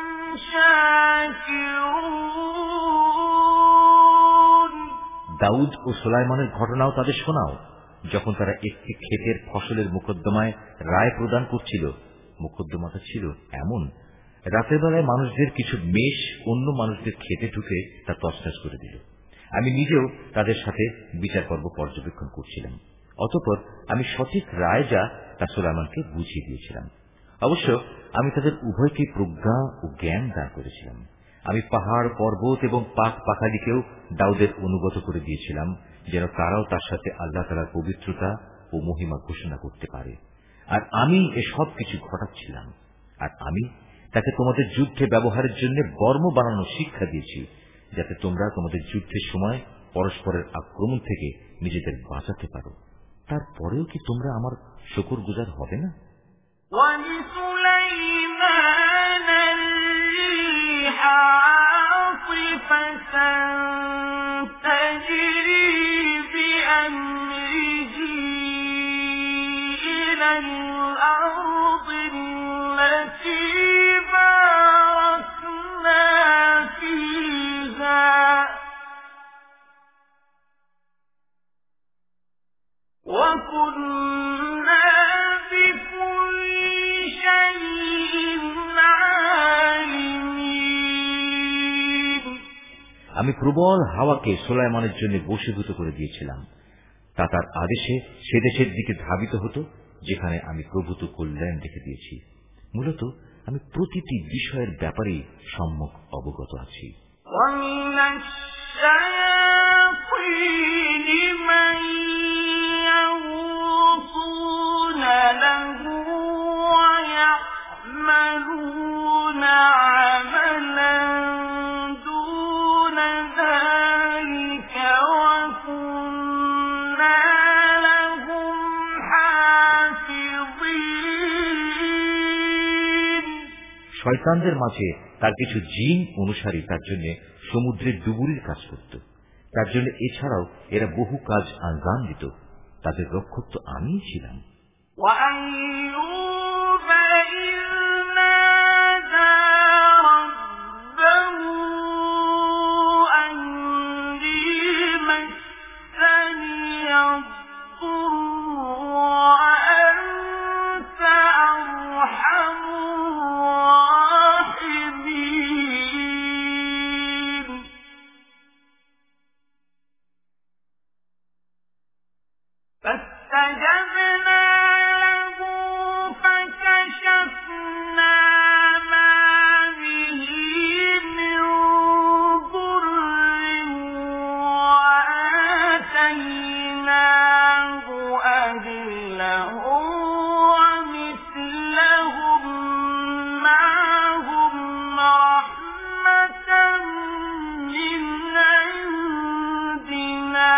Speaker 2: شاكرون
Speaker 1: দাউদ ও সুলাইমানের ঘটনাও তাদের শোনাও, যখন তারা একটি ক্ষেতের ফসলের মোকদ্দমায় রায় প্রদান করছিল। মোকদ্দমাটা ছিল এমন, রাতের বেলায় মানুষদের কিছু মেষ অন্য মানুষদের খেতে ঢুকে তা তছনছ করে দিল। আমি নিজেও তাদের সাথে বিচার পর্ব পর্যবেক্ষণ করছিলাম। অতঃপর আমি সঠিক রায় যা তা সুলাইমানকে বুঝিয়ে দিয়েছিলাম। অবশ্য আমি তাদের উভয়কে প্রজ্ঞা ও জ্ঞান দান করেছিলাম। আমি পাহাড়, পর্বত এবং পাক পাখালিকেও দাউদের অনুগত করে দিয়েছিলাম, যেন তারাও তার সাথে আল্লাহ তাআলার পবিত্রতা ও মহিমা ঘোষণা করতে পারে। আর আমি এসব কিছু ঘটাচ্ছিলাম। আর আমি তাকে তোমাদের যুদ্ধে ব্যবহারের জন্য বর্ম বানানোর শিক্ষা দিয়েছি, যাতে তোমরা তোমাদের যুদ্ধের সময় পরস্পরের আক্রমণ থেকে নিজেদের বাঁচাতে পারো। তারপরেও কি তোমরা আমার শুকরগুজার হবে না?
Speaker 2: وَلِسُلَيْمَانَ الرِّيحَ عَاصِفَةً تَجْرِي بِأَمْرِهِ إِلَى الْأَرْضِ الَّتِي بَارَكْنَا فِيهَا وَكُنَّا بِكُلِّ شَيْءٍ عَالِمِينَ
Speaker 1: আমি প্রবল হাওয়াকে সুলাইমানের জন্য বশীভূত করে দিয়েছিলাম। তা তার আদেশে সে দেশের দিকে ধাবিত হতো যেখানে আমি প্রভূত কল্যাণ রেখে দিয়েছি। মূলত আমি প্রতিটি বিষয়ের ব্যাপারে সম্যক অবগত আছি।
Speaker 2: وَمِنَ الشَّيَاطِينِ مَن يَغُوصُونَ لَهُ وَيَعْمَلُونَ عَمَلًا دُونَ ذَلِكَ وَكُنَّا لَهُمْ حَافِظِينَ
Speaker 1: শয়তানদের মাঝে তার কিছু জিন অনুসারী তার জন্য সমুদ্রের ডুবুরির কাজ করত। তার জন্য এছাড়াও এরা বহু কাজ আঞ্জাম দিত। তাদের রক্ষক তো আমিই ছিলাম।
Speaker 2: وَأَيُّوبَ إِذْ نَادَىٰ رَبَّهُ أَنِّي مَسَّنِيَ الضُّرُّ وَأَنتَ أَرْحَمُ الراحمين فاستجبنا له فكشفنا ما به من ضر وآتيناه أهله ومثلهم معهم رحمة من عندنا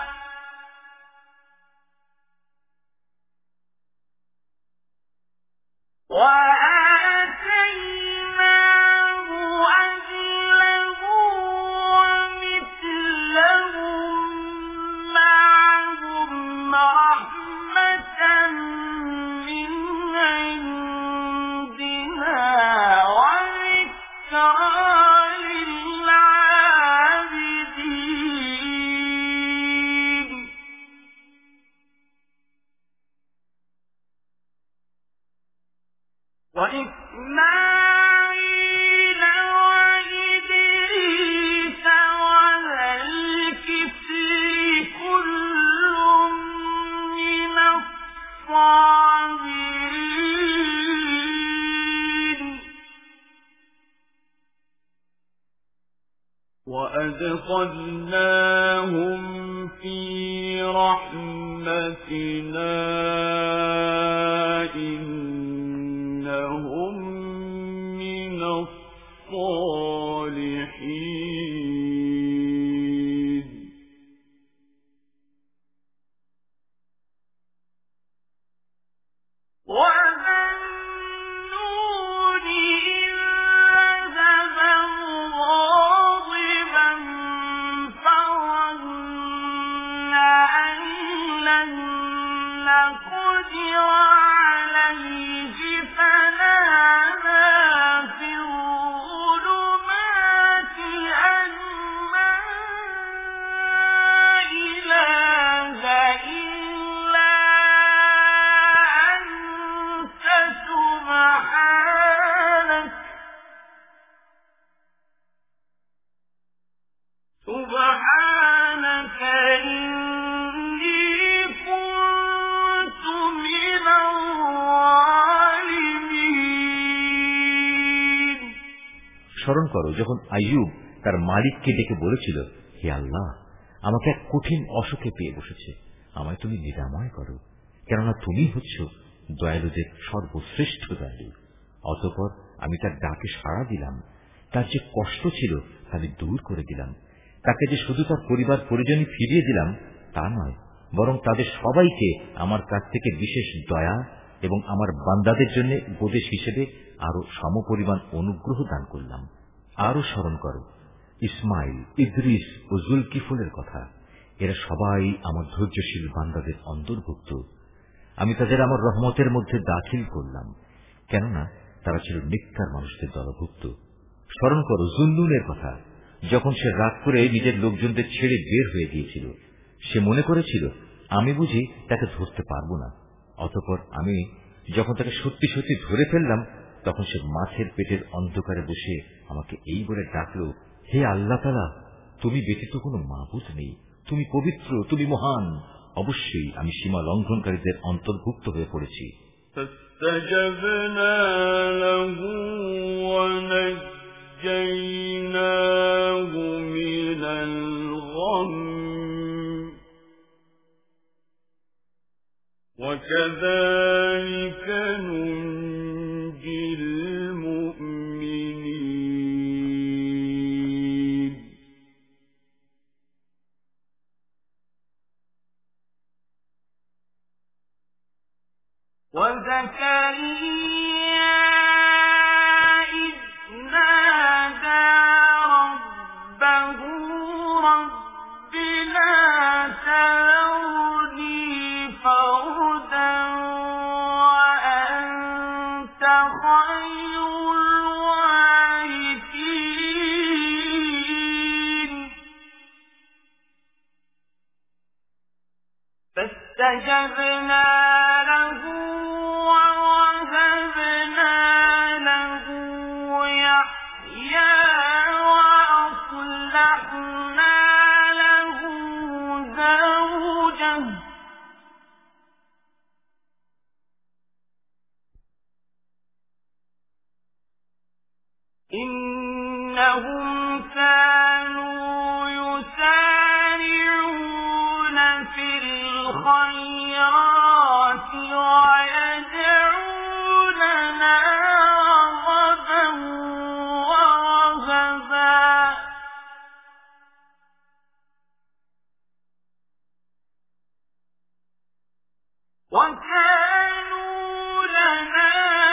Speaker 2: وآتيناه أهله ومثلهم معهم رحمة من عندنا وذكرى للعابدين وإسماعيل وإدريس وذا الكفل كل من الصابرين وأدخلناهم في رحمتنا إنهم من الصالحين وذا النون إذ ذهب مغاضبا فظن أن لن نقدر عليه فنادى في الظلمات أن لا إله إلا أنت سبحانك سبحانك إني كنت من الظالمين
Speaker 3: স্মরণ করো যখন আইয়ুব তার মালিককে ডেকে বলেছিল, হে আল্লাহ, আমাকে এক কঠিন অসুখে পেয়ে বসেছে, আমায় তুমি নিরাময় করো, কেননা তুমি হচ্ছ দয়ালুদের সর্বশ্রেষ্ঠ দয়ালু। অতঃপর আমি তার ডাকে সাড়া দিলাম, তার যে কষ্ট ছিল তা আমি দূর করে দিলাম। তাকে যে শুধু তার পরিবার পরিজনই ফিরিয়ে দিলাম তা নয়, বরং তাদের সবাইকে আমার কাছ থেকে বিশেষ দয়া এবং আমার বান্দাদের জন্য উপদেশ হিসেবে আরো সমপরিমাণ অনুগ্রহ দান করলাম। আরো স্মরণ করো ইসমাইল, ইদ্রিস ও জুলকিফলের কথা। এরা সবাই আমার ধৈর্যশীল বান্দাদের অন্তর্ভুক্ত। আমি তাদের আমার রহমতের মধ্যে দাখিল করলাম, কেননা তারা ছিল নেককার মানুষদের দলভুক্ত। স্মরণ করো জুন্নুনের কথা, যখন সে রাগ করে নিজের লোকজনদের ছেড়ে বের হয়ে গিয়েছিল। সে মনে করেছিল আমি বুঝি তাকে ধরতে পারব না। অতঃপর আমি যখন তাকে সত্যি সত্যি ধরে ফেললাম, তখন সে মাছের পেটের অন্ধকারে বসে আমাকে এই বলে ডাকল, হে আল্লাহ তাআলা, তুমি ব্যতীত কোনো মাবুদ নেই, তুমি পবিত্র, তুমি মহান। অবশ্যই আমি সীমা লঙ্ঘনকারীদের অন্তর্ভুক্ত হয়ে পড়েছি।
Speaker 2: فاستجبنا له ونجيناه من الغم وكذلك ننجي المؤمنين وزكريا إذ نادى ربه رب لا تذرني فردا وأنت خير الوارثين فاستجبنا له ووهبنا له يحيى وأصلحنا له زوجه إنهم كانوا يسارعون في الخيرات ويدعوننا رغبا ورهبا وكانوا لنا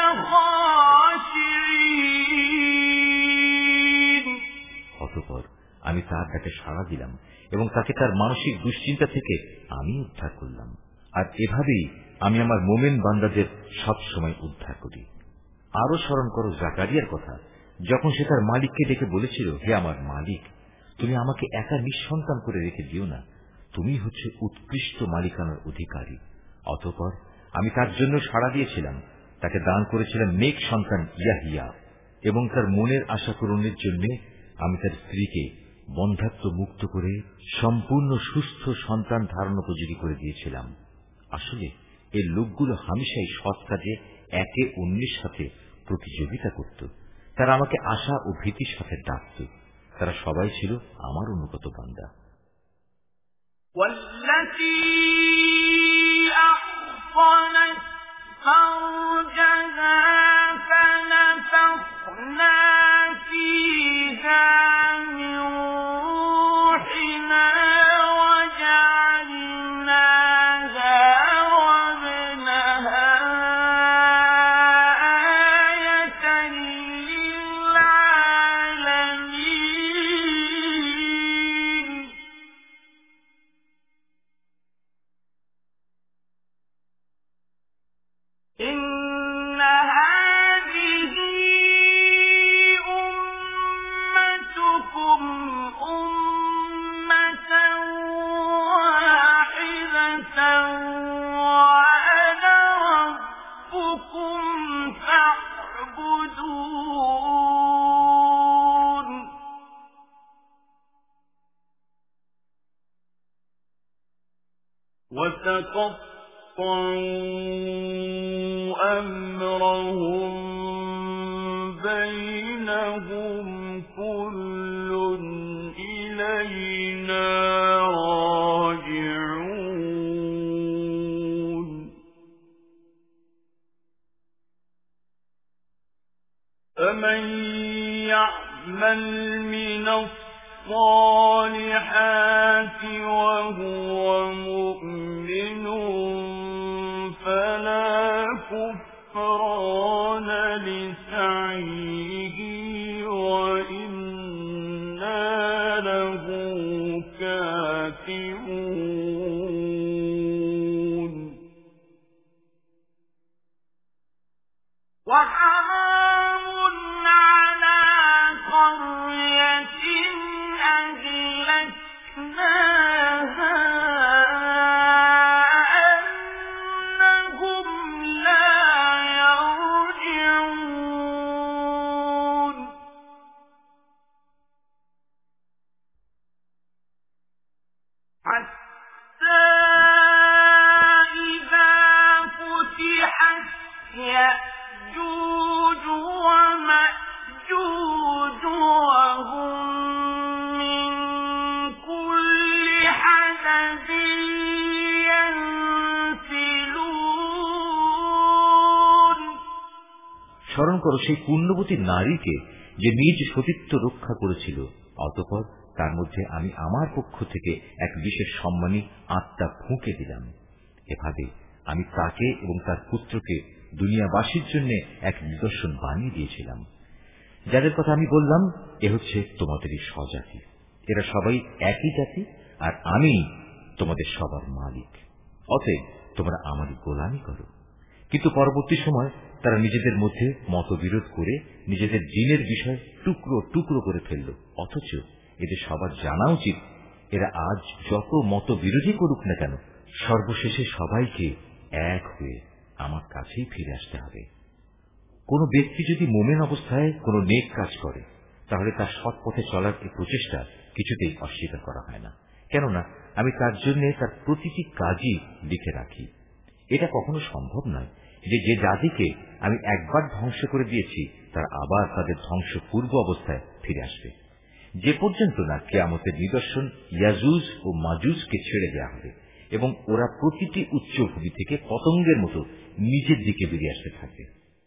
Speaker 2: خاشعين.
Speaker 3: অতঃপর আমি তার ডাকে সাড়া দিলাম এবং তাকে তার মানসিক দুশ্চিন্তা থেকে আমি উদ্ধার করলাম। আর এভাবেই আমি আমার মোমেন বান্দাদের সব সময় উদ্ধার করি। আরো স্মরণ করো জাকারিয়ার কথা, যখন সে তার মালিককে ডেকে বলেছিল, হে আমার মালিক, তুমি আমাকে একা নিঃসন্তান করে রেখে দিও না, তুমি হচ্ছে উৎকৃষ্ট মালিকানার অধিকারী। অতঃপর আমি তার জন্য সাড়া দিয়েছিলাম, তাকে দান করেছিলাম নেক সন্তান ইয়াহিয়া, এবং তার মনের আশা পূরণের জন্য আমি তার স্ত্রীকে বন্ধ্যাত্ব মুক্ত করে সম্পূর্ণ সুস্থ সন্তান ধারণ উপযোগী করে দিয়েছিলাম। আসলে এই লোকগুলো হামেশাই সৎ কাজে একে অন্যের সাথে প্রতিযোগিতা করত। তারা আমাকে আশা ও ভীতির সাথে ডাকত। তারা সবাই ছিল আমার অনুগত বান্দা।
Speaker 2: فرجها فنفخنا فيها من روحنا وجعلناها وابنها آية للعالمين. إن هذه أمتكم أمة واحدة وأنا ربكم فاعبدون. وتقطعوا أمرهم بينهم كل إلينا راجعون. فمن يعمل من الصالحات وهو مؤمن فلا كفران لسعيه وإنا له كاتبون. وحرام على قرية أهلكناها أنهم لا يرجعون. حتى إذا فتحت يأجوج ومأجوج وهم من كل حدب ينسلون.
Speaker 3: স্মরণ করো সেই পুণ্যবতী নারীকে যে নিজ সতীত্ব রক্ষা করেছিল, অতঃপর তার মধ্যে আমি আমার পক্ষ থেকে এক বিশেষ সম্মানী আত্মা ফুঁকে দিলাম। এভাবে আমি তাকে এবং তার পুত্রকে দুনিয়াবাসীর জন্য এক নিদর্শন বানিয়ে দিয়েছিলাম। যাদের কথা আমি বললাম, এ হচ্ছে তোমাদেরই স্বজাতি। এরা সবাই একই জাতি, আর আমি তোমাদের সবার মালিক। অতএব তোমরা আমারই গোলামি করো। কিন্তু পরবর্তী সময় তারা নিজেদের মধ্যে মতবিরোধ করে নিজেদের দ্বীনের বিষয় টুকরো টুকরো করে ফেলল। অথচ এদের সবার জানা উচিত, এরা আজ যত মতবিরোধী করুক না কেন, সর্বশেষে সবাইকে এক হয়ে আমার কাছেই ফিরে আসতে হবে। কোন ব্যক্তি যদি মোমেন অবস্থায় কোন নেক কাজ করে, তাহলে তার সৎ পথে চলার এই প্রচেষ্টা কিছুতেই অস্বীকার করা হয় না, কেননা আমি তার জন্য তার প্রতিটি কাজই লিখে রাখি। এটা কখনো সম্ভব নয় যে যে জাতিকে আমি একবার ধ্বংস করে দিয়েছি তার আবার তাদের ধ্বংস পূর্ব অবস্থায় ফিরে আসবে, যে পর্যন্ত না কিয়ামতের নিদর্শন ইয়াজুজ ও মাজুজকে ছেড়ে দেওয়া হবে এবং ওরা প্রতিটি উচ্চভূমি থেকে পতঙ্গের মতো নিজের দিকে বেরিয়ে আসতে থাকবে।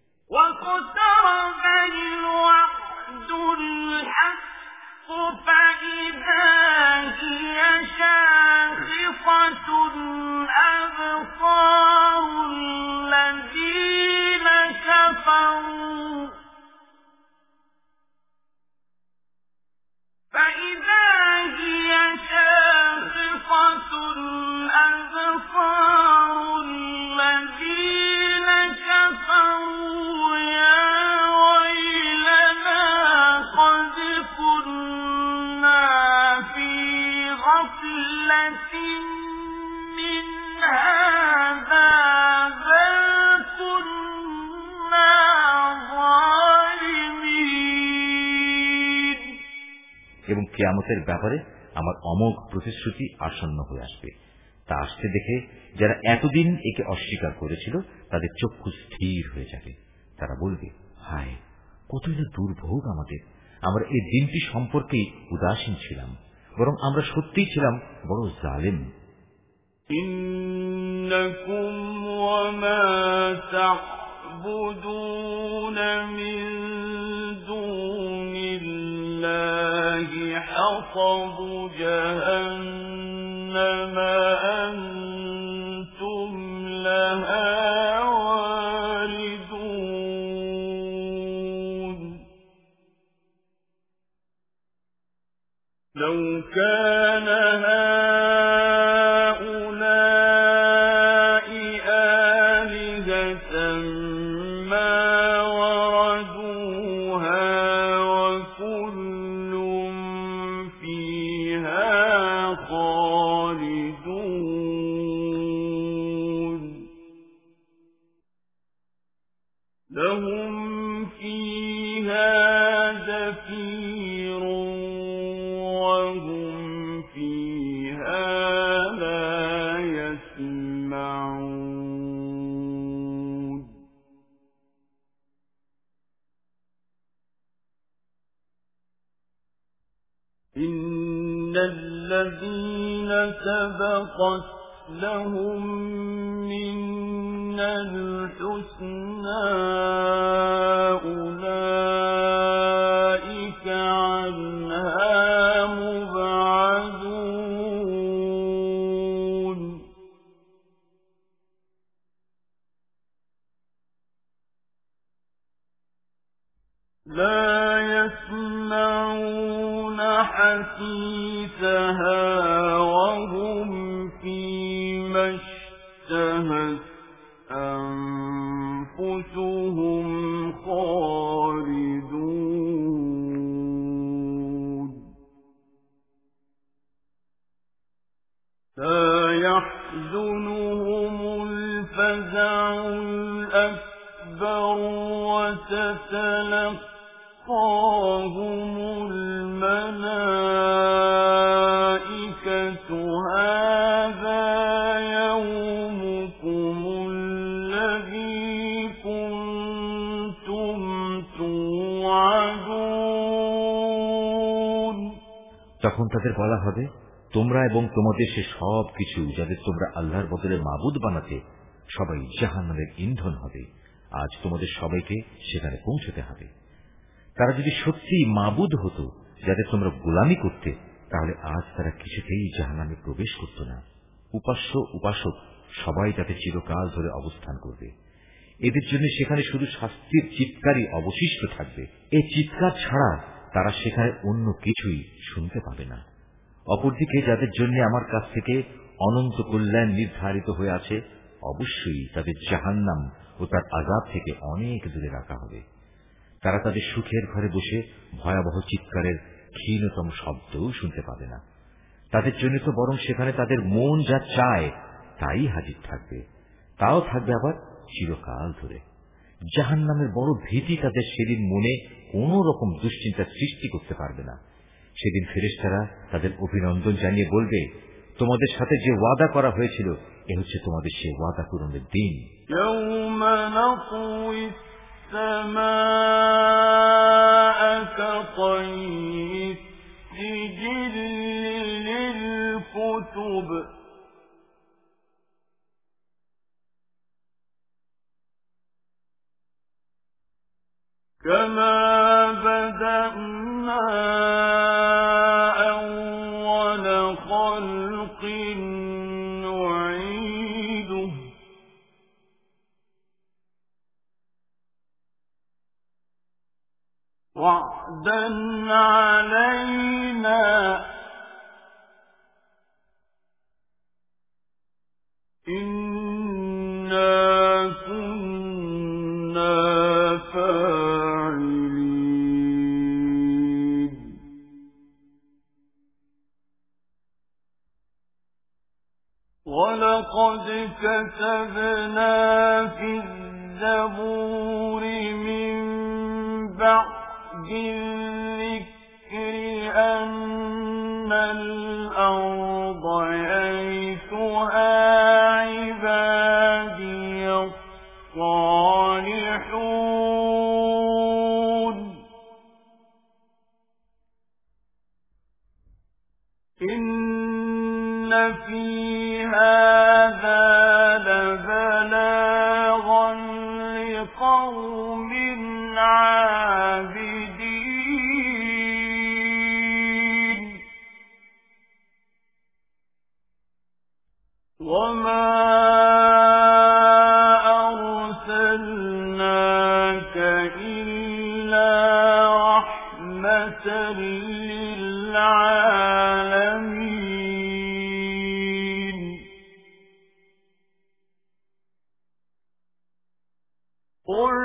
Speaker 2: فإذا هي شاخصة أبصار الذين كفروا يا ويلنا قد كنا في غفلة من هذا بل كنا ظالمين।
Speaker 3: এবং কিয়ামতের ব্যাপারে আমার অমোঘ প্রতিশ্রুতি আসন্ন হয়ে আসবে। তা আসতে দেখে যারা এতদিন একে অস্বীকার করেছিল তাদের চক্ষু স্থির হয়ে যাবে। তারা বলবে, হায় কতই না দুর্ভোগ আমাদের, আমরা এই দিনটি সম্পর্কে উদাসীন ছিলাম, বরং আমরা সত্যিই ছিলাম বড় জালেম।
Speaker 2: ইন্নাকুম ওয়া মা তা'বুদুন মিন দুনিল্লাহি হাসাবু জাহান্নামা আনতুম লাহা ওয়ারিদুন। লাউ কানা الذين سبقت لهم منا الحسنى أولئك عنها مبعدون لا يسمعون حسيسها وهم فيما اشتهت أنفسهم خالدون لا يحزنهم الفزع الأكبر وتتلقاهم الملائكة هذا يومكم الذي كنتم توعدون।
Speaker 3: তখন তাদের বলা হবে, তোমরা এবং তোমাদের সে সব কিছু যাদের তোমরা আল্লাহর বদলে মাবুদ বানাতে, সবাই জাহান্নামের ইন্ধন হবে। আজ তোমাদের সবাইকে সেখানে পৌঁছতে হবে। তারা যদি সত্যি মাবুদ হতো যাদের তোমরা গোলামি করতে, তাহলে আজ তারা কিছুতেই জাহান্নামে প্রবেশ করত না। উপাস্য উপাসক সবাই তাতে চিরকাল ধরে অবস্থান করবে। এদের জন্য সেখানে শুধু শাস্তির চিৎকারই অবশিষ্ট থাকবে। এই চিৎকার ছাড়া তারা সেখানে অন্য কিছুই শুনতে পাবে না। অপরদিকে যাদের জন্য আমার কাছ থেকে অনন্ত কল্যাণ নির্ধারিত হয়ে আছে, অবশ্যই তাদের জাহান্নাম ও তার আযাব থেকে অনেক দূরে রাখা হবে। তারা তাদের সুখের ঘরে বসে ভয়াবহ চিৎকারের ক্ষীণতম শব্দও শুনতে পাবে না। তাদের জন্য তো বরং সেখানে তাদের মন যা চায় তাই হাজির থাকবে, তাও থাকবে আবার চিরকাল ধরে। জাহান্নামের বড় ভীতি তাদের সেদিন মনে কোন রকম দুশ্চিন্তা সৃষ্টি করতে পারবে না। সেদিন ফেরেশতারা তাদের অভিনন্দন জানিয়ে বলবে, তোমাদের সাথে যে ওয়াদা করা হয়েছিল এ হচ্ছে তোমাদের সে ওয়াদা পূরণের দিন।
Speaker 2: يوم نطوي السماء كطي السجل للكتب كما بدأنا أول خلق نعيده وعدا علينا إنا كنا فاعلين ولقد كتبنا في الزبور من بعد الذكر أن الأرض يرثها عبادي الصالحون إن في هذا لبلاغا لقوم عابدين وما أرسلناك إلا رحمة للعالمين قل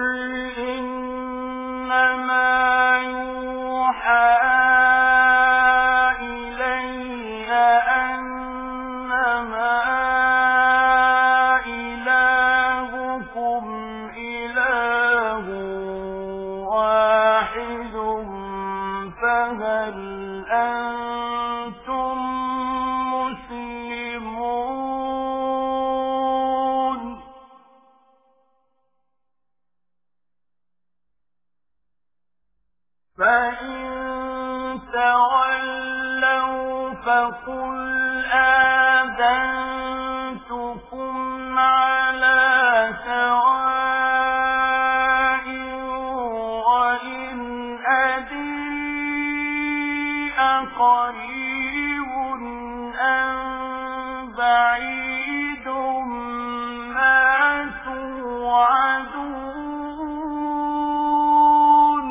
Speaker 2: إنما يوحى إلي أنما إلهكم إله واحد فهل أنتم مسلمون فإن تولوا فقل آذنتكم على سواء وإن أدري أقريب أم بعيد ما توعدون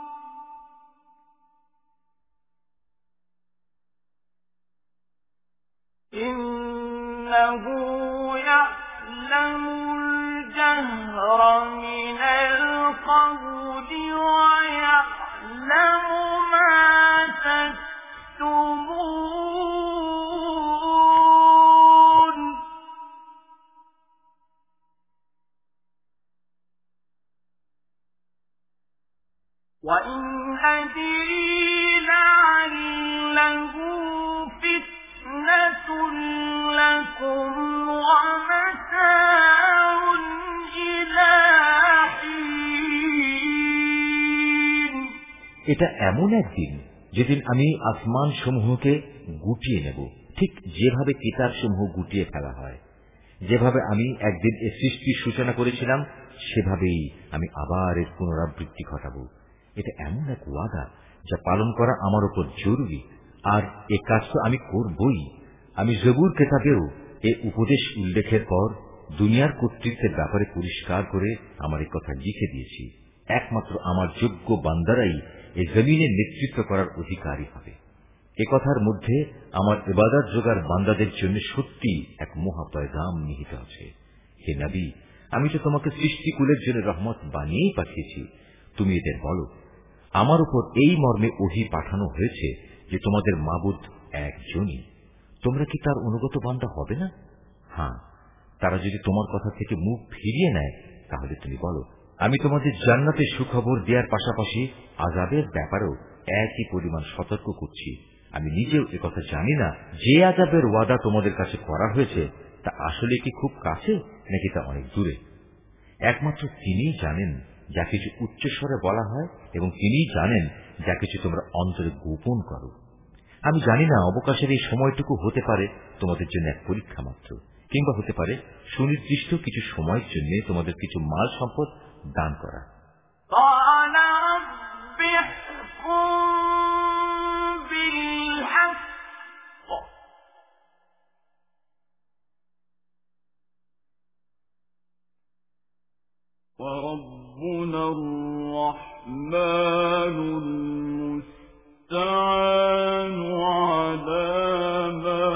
Speaker 2: إنه يعلم الجهر من القول ويعلم ما تكتمون وإن أدري لعله فتنة لكم ومتاع إلى حين
Speaker 3: এটা এমন একদিন যেদিন আমি আসমান সমূহকে গুটিয়ে নেব, ঠিক যেভাবে কিতাব সমূহ গুটিয়ে ফেলা হয়। যেভাবে আমি একদিন এ সৃষ্টির সূচনা করেছিলাম সেভাবেই আমি আবার এর পুনরাবৃত্তি ঘটাবো। এটা এমন এক ওয়াদা যা পালন করা আমার উপর জরুরি, আর এ কাজ তো আমি করবই। আমি জবুর কিতাবেও এ উপদেশ উল্লেখের পর দুনিয়ার কর্তৃত্বের ব্যাপারে পরিষ্কার করে আমার এই কথা লিখে দিয়েছি। একমাত্র আমার যোগ্য বান্দারাই এই জমিনের নেতৃত্ব করার অধিকারী হবে। এ কথার মধ্যে আমার ইবাদত যোগার বান্দাদের জন্য সত্যি এক মহা পয়গাম নিহিত আছে। হে নবী, আমি তো তোমাকে সৃষ্টিকুলের জন্য রহমত বানিয়েই পাঠিয়েছি। তুমি এদের বলো, আমার উপর এই মর্মে ওহী পাঠানো হয়েছে যে তোমাদের মাবুদ একজনই। তোমরা কি তার অনুগত বান্দা হবে না? হ্যাঁ, তারা যদি তোমার কথা থেকে মুখ ফিরিয়ে নেয় তাহলে তুমি বলো, আমি তোমাদের জান্নাতে সুখবর দেওয়ার পাশাপাশি আযাবের ব্যাপারেও একই পরিমাণ সতর্ক করছি। আমি নিজেও একথা জানি না যে আযাবের ওয়াদা তোমাদের কাছে করা হয়েছে তা আসলে কি খুব কাছে নাকি তা অনেক দূরে। একমাত্র তিনিই জানেন যা কিছু উচ্চস্বরে বলা হয় এবং তিনি জানেন যা কিছু তোমরা অন্তরে গোপন করো। আমি জানি না অবকাশের এই সময়টুকু হতে পারে তোমাদের জন্য এক পরীক্ষা মাত্র, কিংবা হতে পারে সুনির্দিষ্ট কিছু সময়ের জন্য তোমাদের কিছু মাল সম্পদ দান করা।
Speaker 4: وربنا الرحمن المستعان على ما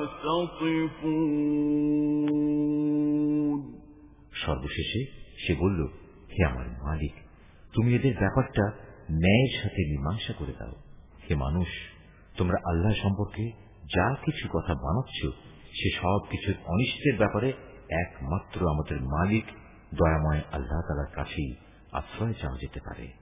Speaker 4: تصفون।
Speaker 3: সর্বশেষে সে বলল, হে আমার মালিক, তুমি এদের ব্যাপারটা ন্যায়ের সাথে মীমাংসা করে দাও। হে মানুষ, তোমরা আল্লাহ সম্পর্কে যা কিছু কথা বানাচ্ছ সে সব কিছুর অনিষ্টের ব্যাপারে একমাত্র আমাদের মালিক দয়াময় আল্লাহ তাআলার কাছেই আশ্রয় চাওয়া যেতে পারে।